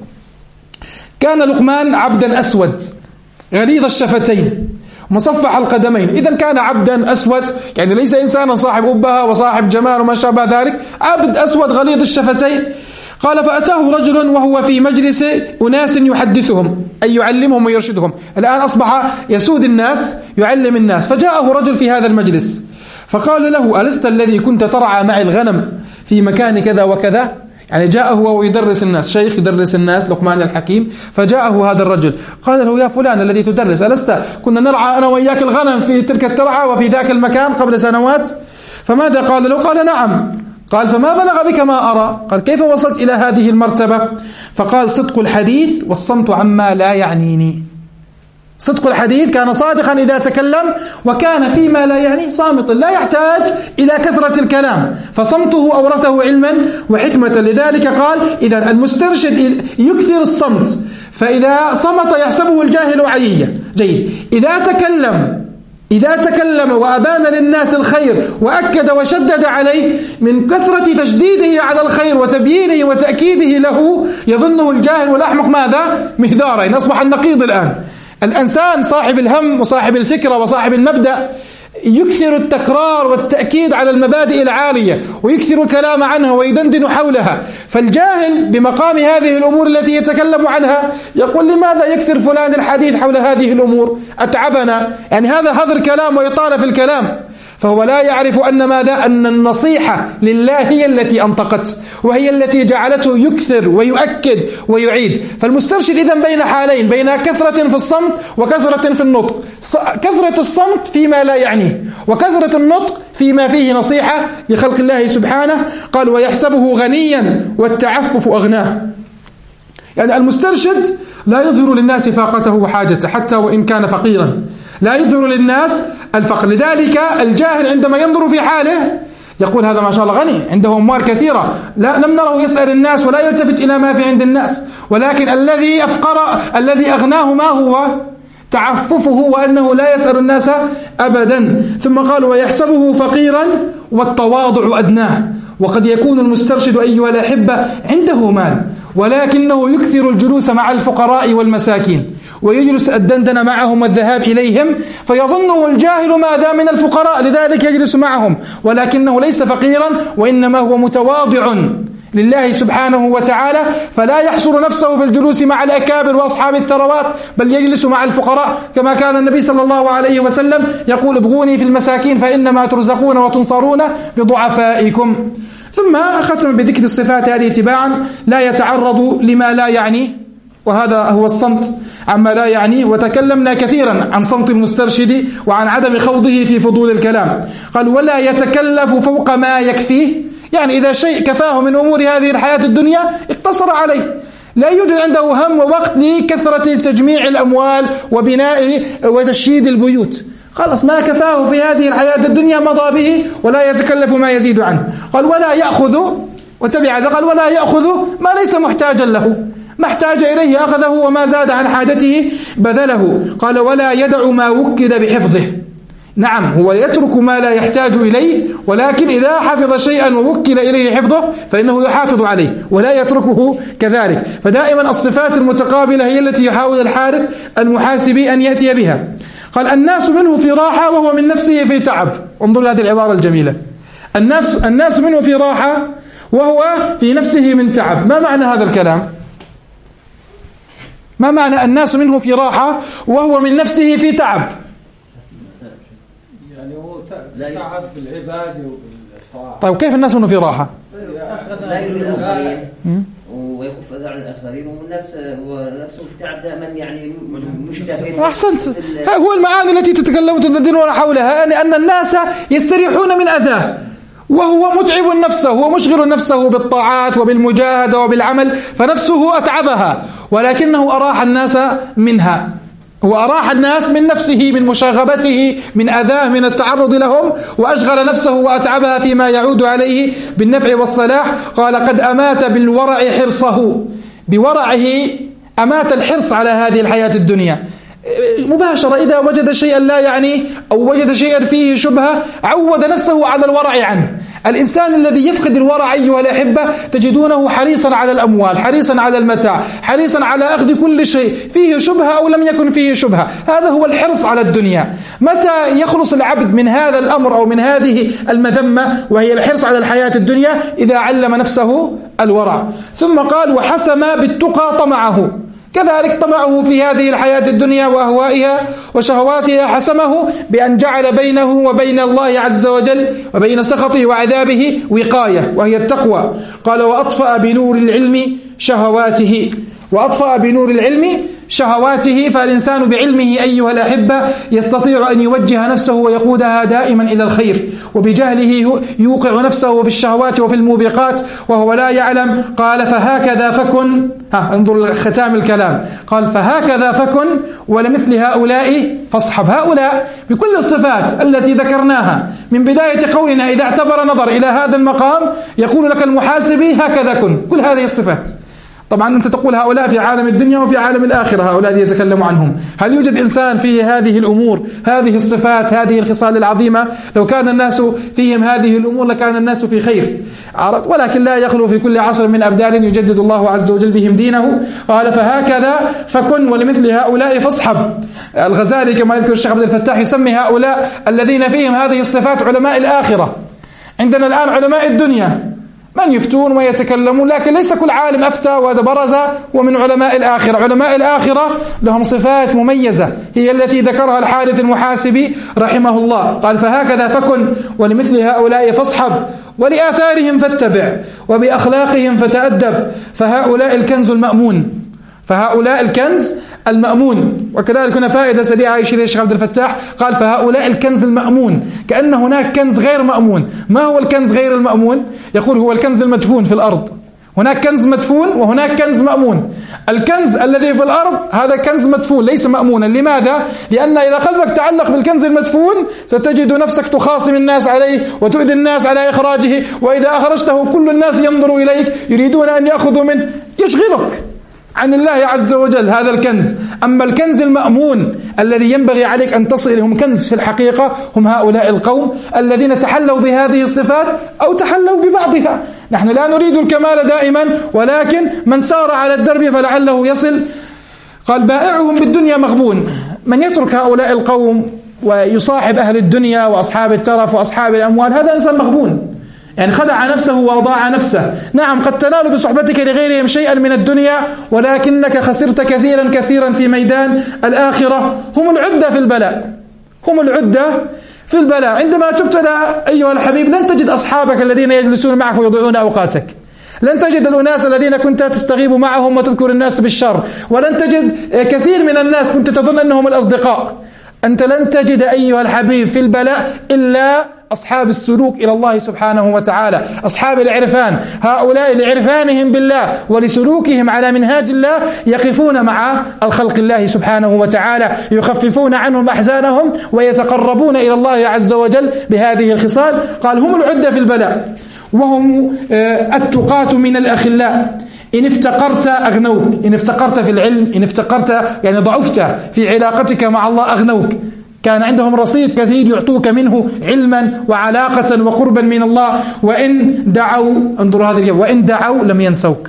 كان لقمان عبدا أسود غليظ الشفتين مصفح القدمين. إذا كان عبدا أسود، يعني ليس إنسانا صاحب أبهة وصاحب جمال وما شابه ذلك، عبد أسود غليظ الشفتين. قال فأتاه رجل وهو في مجلس أناس يحدثهم أي يعلمهم ويرشدهم، الآن أصبح يسود الناس يعلم الناس. فجاءه رجل في هذا المجلس فقال له ألست الذي كنت ترعى معي الغنم في مكان كذا وكذا؟ يعني جاءه وهو يدرس الناس، شيخ يدرس الناس لقمان الحكيم، فجاءه هذا الرجل قال له يا فلان الذي تدرس ألست كنا نرعى أنا وإياك الغنم في تلك الترعى وفي ذاك المكان قبل سنوات؟ فماذا قال له؟ قال نعم. قال فما بلغ بك ما أرى؟ قال كيف وصلت إلى هذه المرتبة؟ فقال صدق الحديث والصمت عما لا يعنيني. صدق الحديث، كان صادقا إذا تكلم، وكان فيما لا يعني صامت، لا يحتاج إلى كثرة الكلام، فصمته أورثه علما وحكمة. لذلك قال إذا المسترشد يكثر الصمت، فإذا صمت يحسبه الجاهل عييا. جيد، إذا تكلم إذا تكلم وأبان للناس الخير وأكد وشدد عليه من كثرة تشديده على الخير وتبيينه وتأكيده له يظنه الجاهل والأحمق ماذا؟ مهذارا. أصبح النقيض الآن. الإنسان صاحب الهم وصاحب الفكرة وصاحب المبدأ يكثر التكرار والتأكيد على المبادئ العالية ويكثر الكلام عنها ويدندن حولها. فالجاهل بمقام هذه الأمور التي يتكلم عنها يقول لماذا يكثر فلان الحديث حول هذه الأمور؟ أتعبنا. يعني هذا هذر كلام وإطالة في الكلام. فهو لا يعرف أن ماذا؟ أن النصيحة لله هي التي أنطقت وهي التي جعلته يكثر ويؤكد ويعيد. فالمسترشد إذن بين حالين، بين كثرة في الصمت وكثرة في النطق. كثرة الصمت فيما لا يعنيه وكثرة النطق فيما فيه نصيحة لخلق الله سبحانه. قال ويحسبه غنيا والتعفف أغناه. يعني المسترشد لا يظهر للناس فاقته وحاجته حتى وإن كان فقيرا، لا يظهر للناس الفقر. لذلك الجاهل عندما ينظر في حاله يقول هذا ما شاء الله غني عنده أموال كثيرة، لا لم نره يسأل الناس ولا يلتفت إلى ما في عند الناس. ولكن الذي أفقر الذي أغناه ما هو؟ تعففه وأنه لا يسأل الناس أبدا. ثم قال ويحسبه فقيرا والتواضع أدناه. وقد يكون المسترشد أيها الأحبة عنده مال ولكنه يكثر الجلوس مع الفقراء والمساكين ويجلس الدندن معهم والذهاب إليهم، فيظنه الجاهل ماذا؟ من الفقراء، لذلك يجلس معهم، ولكنه ليس فقيرا وإنما هو متواضع لله سبحانه وتعالى. فلا يحصر نفسه في الجلوس مع الأكابر وأصحاب الثروات، بل يجلس مع الفقراء كما كان النبي صلى الله عليه وسلم يقول ابغوني في المساكين فإنما ترزقون وتنصرون بضعفائكم. ثم ختم بذكر الصفات هذه تباعا: لا يتعرض لما لا يعنيه، وهذا هو الصمت عما لا يعنيه. وتكلمنا كثيرا عن صمت المسترشد وعن عدم خوضه في فضول الكلام. قال ولا يتكلف فوق ما يكفيه، يعني إذا شيء كفاه من أمور هذه الحياة الدنيا اقتصر عليه، لا يوجد عنده هم ووقت لكثرة تجميع الأموال وبناء وتشييد البيوت. خلاص ما كفاه في هذه الحياة الدنيا مضى به ولا يتكلف ما يزيد عنه. قال ولا يأخذ، وتبع هذا قال ولا يأخذ ما ليس محتاجا له، ما احتاج إليه أخذه وما زاد عن حاجته بذله. قال ولا يدع ما وكل بحفظه. نعم هو يترك ما لا يحتاج إليه، ولكن إذا حفظ شيئا ووكل إليه حفظه فإنه يحافظ عليه ولا يتركه كذلك. فدائما الصفات المتقابلة هي التي يحاول الحارث المحاسبي أن يأتي بها. قال الناس منه في راحة وهو من نفسه في تعب. انظر هذه العبارة الجميلة: الناس الناس منه في راحة وهو في نفسه من تعب. ما معنى هذا الكلام؟ ما معنى الناس منه في راحة وهو من نفسه في تعب؟ يعني هو تعب بالعبادة وبالطاعة. طيب كيف الناس منه في راحة؟ لا يريد الآخرين ويكف أذى عن الآخرين، والناس ونفسه في تعب دائما، يعني مشتاقين. أحسنت، هو المعاني التي تتكلمون وتدندنون حولها، أن الناس يستريحون من أذاه وهو متعب نفسه ومشغل نفسه بالطاعات وبالمجاهدة وبالعمل، فنفسه أتعبها ولكنه أراح الناس منها. هو أراح الناس من نفسه، من مشاغبته، من أذاه، من التعرض لهم، وأشغل نفسه وأتعبها فيما يعود عليه بالنفع والصلاح. قال قد أمات بالورع حرصه، بورعه أمات الحرص على هذه الحياة الدنيا مباشرة. إذا وجد شيئا لا يعني أو وجد شيئا فيه شبهة عود نفسه على الورع عنه. الإنسان الذي يفقد الورع أيها الأحبة تجدونه حريصا على الأموال، حريصا على المتاع، حريصا على أخذ كل شيء فيه شبهة أو لم يكن فيه شبهة. هذا هو الحرص على الدنيا. متى يخلص العبد من هذا الأمر أو من هذه المذمة وهي الحرص على الحياة الدنيا؟ إذا علم نفسه الورع. ثم قال وحسم بالتقى طمعه، كذلك طمعه في هذه الحياة الدنيا وأهوائها وشهواتها حسمه بأن جعل بينه وبين الله عز وجل وبين سخطه وعذابه وقاية وهي التقوى. قال وأطفأ بنور العلم شهواته، وأطفأ بنور العلم شهواته. فالإنسان بعلمه أيها الأحبة يستطيع أن يوجه نفسه ويقودها دائما إلى الخير، وبجهله يوقع نفسه في الشهوات وفي الموبقات وهو لا يعلم. قال فهكذا فكن، ها انظر ختام الكلام، قال فهكذا فكن ولمثل هؤلاء فاصحب. هؤلاء بكل الصفات التي ذكرناها من بداية قولنا، إذا اعتبر نظر إلى هذا المقام يقول لك المحاسبي هكذا كن، كل هذه الصفات. طبعا أنت تقول هؤلاء في عالم الدنيا وفي عالم الآخرة، هؤلاء الذين يتكلم عنهم. هل يوجد إنسان فيه هذه الأمور، هذه الصفات، هذه الخصال العظيمة؟ لو كان الناس فيهم هذه الأمور لكان الناس في خير، ولكن لا يخلو في كل عصر من أبدال يجدد الله عز وجل بهم دينه. قال فهكذا فكن ولمثل هؤلاء فاصحب. الغزالي كما يذكر الشيخ عبد الفتاح يسمي هؤلاء الذين فيهم هذه الصفات علماء الآخرة. عندنا الآن علماء الدنيا من يفتون ويتكلمون، لكن ليس كل عالم أفتى وبرز ومن علماء الآخرة. علماء الآخرة لهم صفات مميزة هي التي ذكرها الحارث المحاسبي رحمه الله. قال فهكذا فكن ولمثل هؤلاء فاصحب ولآثارهم فاتبع وبأخلاقهم فتأدب فهؤلاء الكنز المأمون. فهؤلاء الكنز المأمون. وكذلك هنا فائدة سريعة يشير الشيخ عبد الفتاح، قال فهؤلاء الكنز المأمون، كأن هناك كنز غير مأمون. ما هو الكنز غير المأمون؟ يقول هو الكنز المدفون في الأرض. هناك كنز مدفون وهناك كنز مأمون. الكنز الذي في الأرض هذا كنز مدفون ليس مأمونا. لماذا؟ لأن إذا قلبك تعلق بالكنز المدفون ستجد نفسك تخاصم الناس عليه وتؤذي الناس على إخراجه، وإذا أخرجته كل الناس ينظروا إليك يريدون أن يأخذوا منه، يشغلك عن الله عز وجل هذا الكنز. أما الكنز المأمون الذي ينبغي عليك أن تصل لهم كنز في الحقيقة هم هؤلاء القوم الذين تحلوا بهذه الصفات أو تحلوا ببعضها. نحن لا نريد الكمال دائما، ولكن من سار على الدرب فلعله يصل. قال بائعهم بالدنيا مغبون. من يترك هؤلاء القوم ويصاحب أهل الدنيا وأصحاب الترف وأصحاب الأموال هذا إنسان مغبون، يعني خدع نفسه وأضاع نفسه. نعم قد تنال بصحبتك لغيرهم شيئا من الدنيا، ولكنك خسرت كثيرا كثيرا في ميدان الآخرة. هم العدة في البلاء، هم العدة في البلاء. عندما تبتلى أيها الحبيب لن تجد أصحابك الذين يجلسون معك ويضيعون أوقاتك، لن تجد الأناس الذين كنت تستغيب معهم وتذكر الناس بالشر، ولن تجد كثير من الناس كنت تظن أنهم الأصدقاء. أنت لن تجد أيها الحبيب في البلاء إلا أصحاب السلوك إلى الله سبحانه وتعالى، أصحاب العرفان. هؤلاء لعرفانهم بالله ولسلوكهم على منهاج الله يقفون مع الخلق الله سبحانه وتعالى، يخففون عنهم أحزانهم ويتقربون إلى الله عز وجل بهذه الخصال. قال هم العدة في البلاء وهم التقاة من الأخلاء. إن افتقرت أغنوك، إن افتقرت في العلم، إن افتقرت يعني ضعفت في علاقتك مع الله أغنوك. كان عندهم رصيد كثير يعطوك منه علما وعلاقة وقربا من الله. وإن دعوا، انظروا هذا اليوم، وإن دعوا لم ينسوك.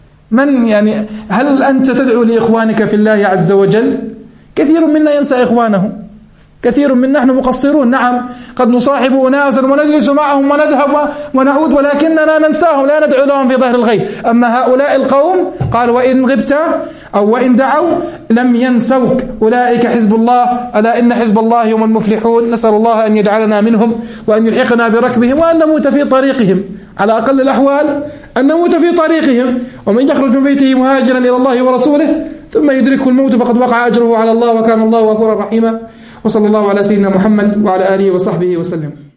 من يعني هل أنت تدعو لإخوانك في الله عز وجل؟ كثير منا ينسى إخوانه، كثير منا نحن مقصرون. نعم قد نصاحب أناسا ونجلس معهم ونذهب ونعود، ولكننا ننساهم، لا ندعو لهم في ظهر الغيب. أما هؤلاء القوم قال وإن غبت أو وإن دعوا لم ينسوك، أولئك حزب الله ألا إن حزب الله هم المفلحون. نسأل الله أن يجعلنا منهم وأن يلحقنا بركبهم وأن نموت في طريقهم، على أقل الأحوال أن نموت في طريقهم. ومن يخرج من بيته مهاجرا إلى الله ورسوله ثم يدركه الموت فقد وقع أجره على الله وكان الله غفورا رحيما. وصلى الله على سيدنا محمد وعلى آله وصحبه وسلم.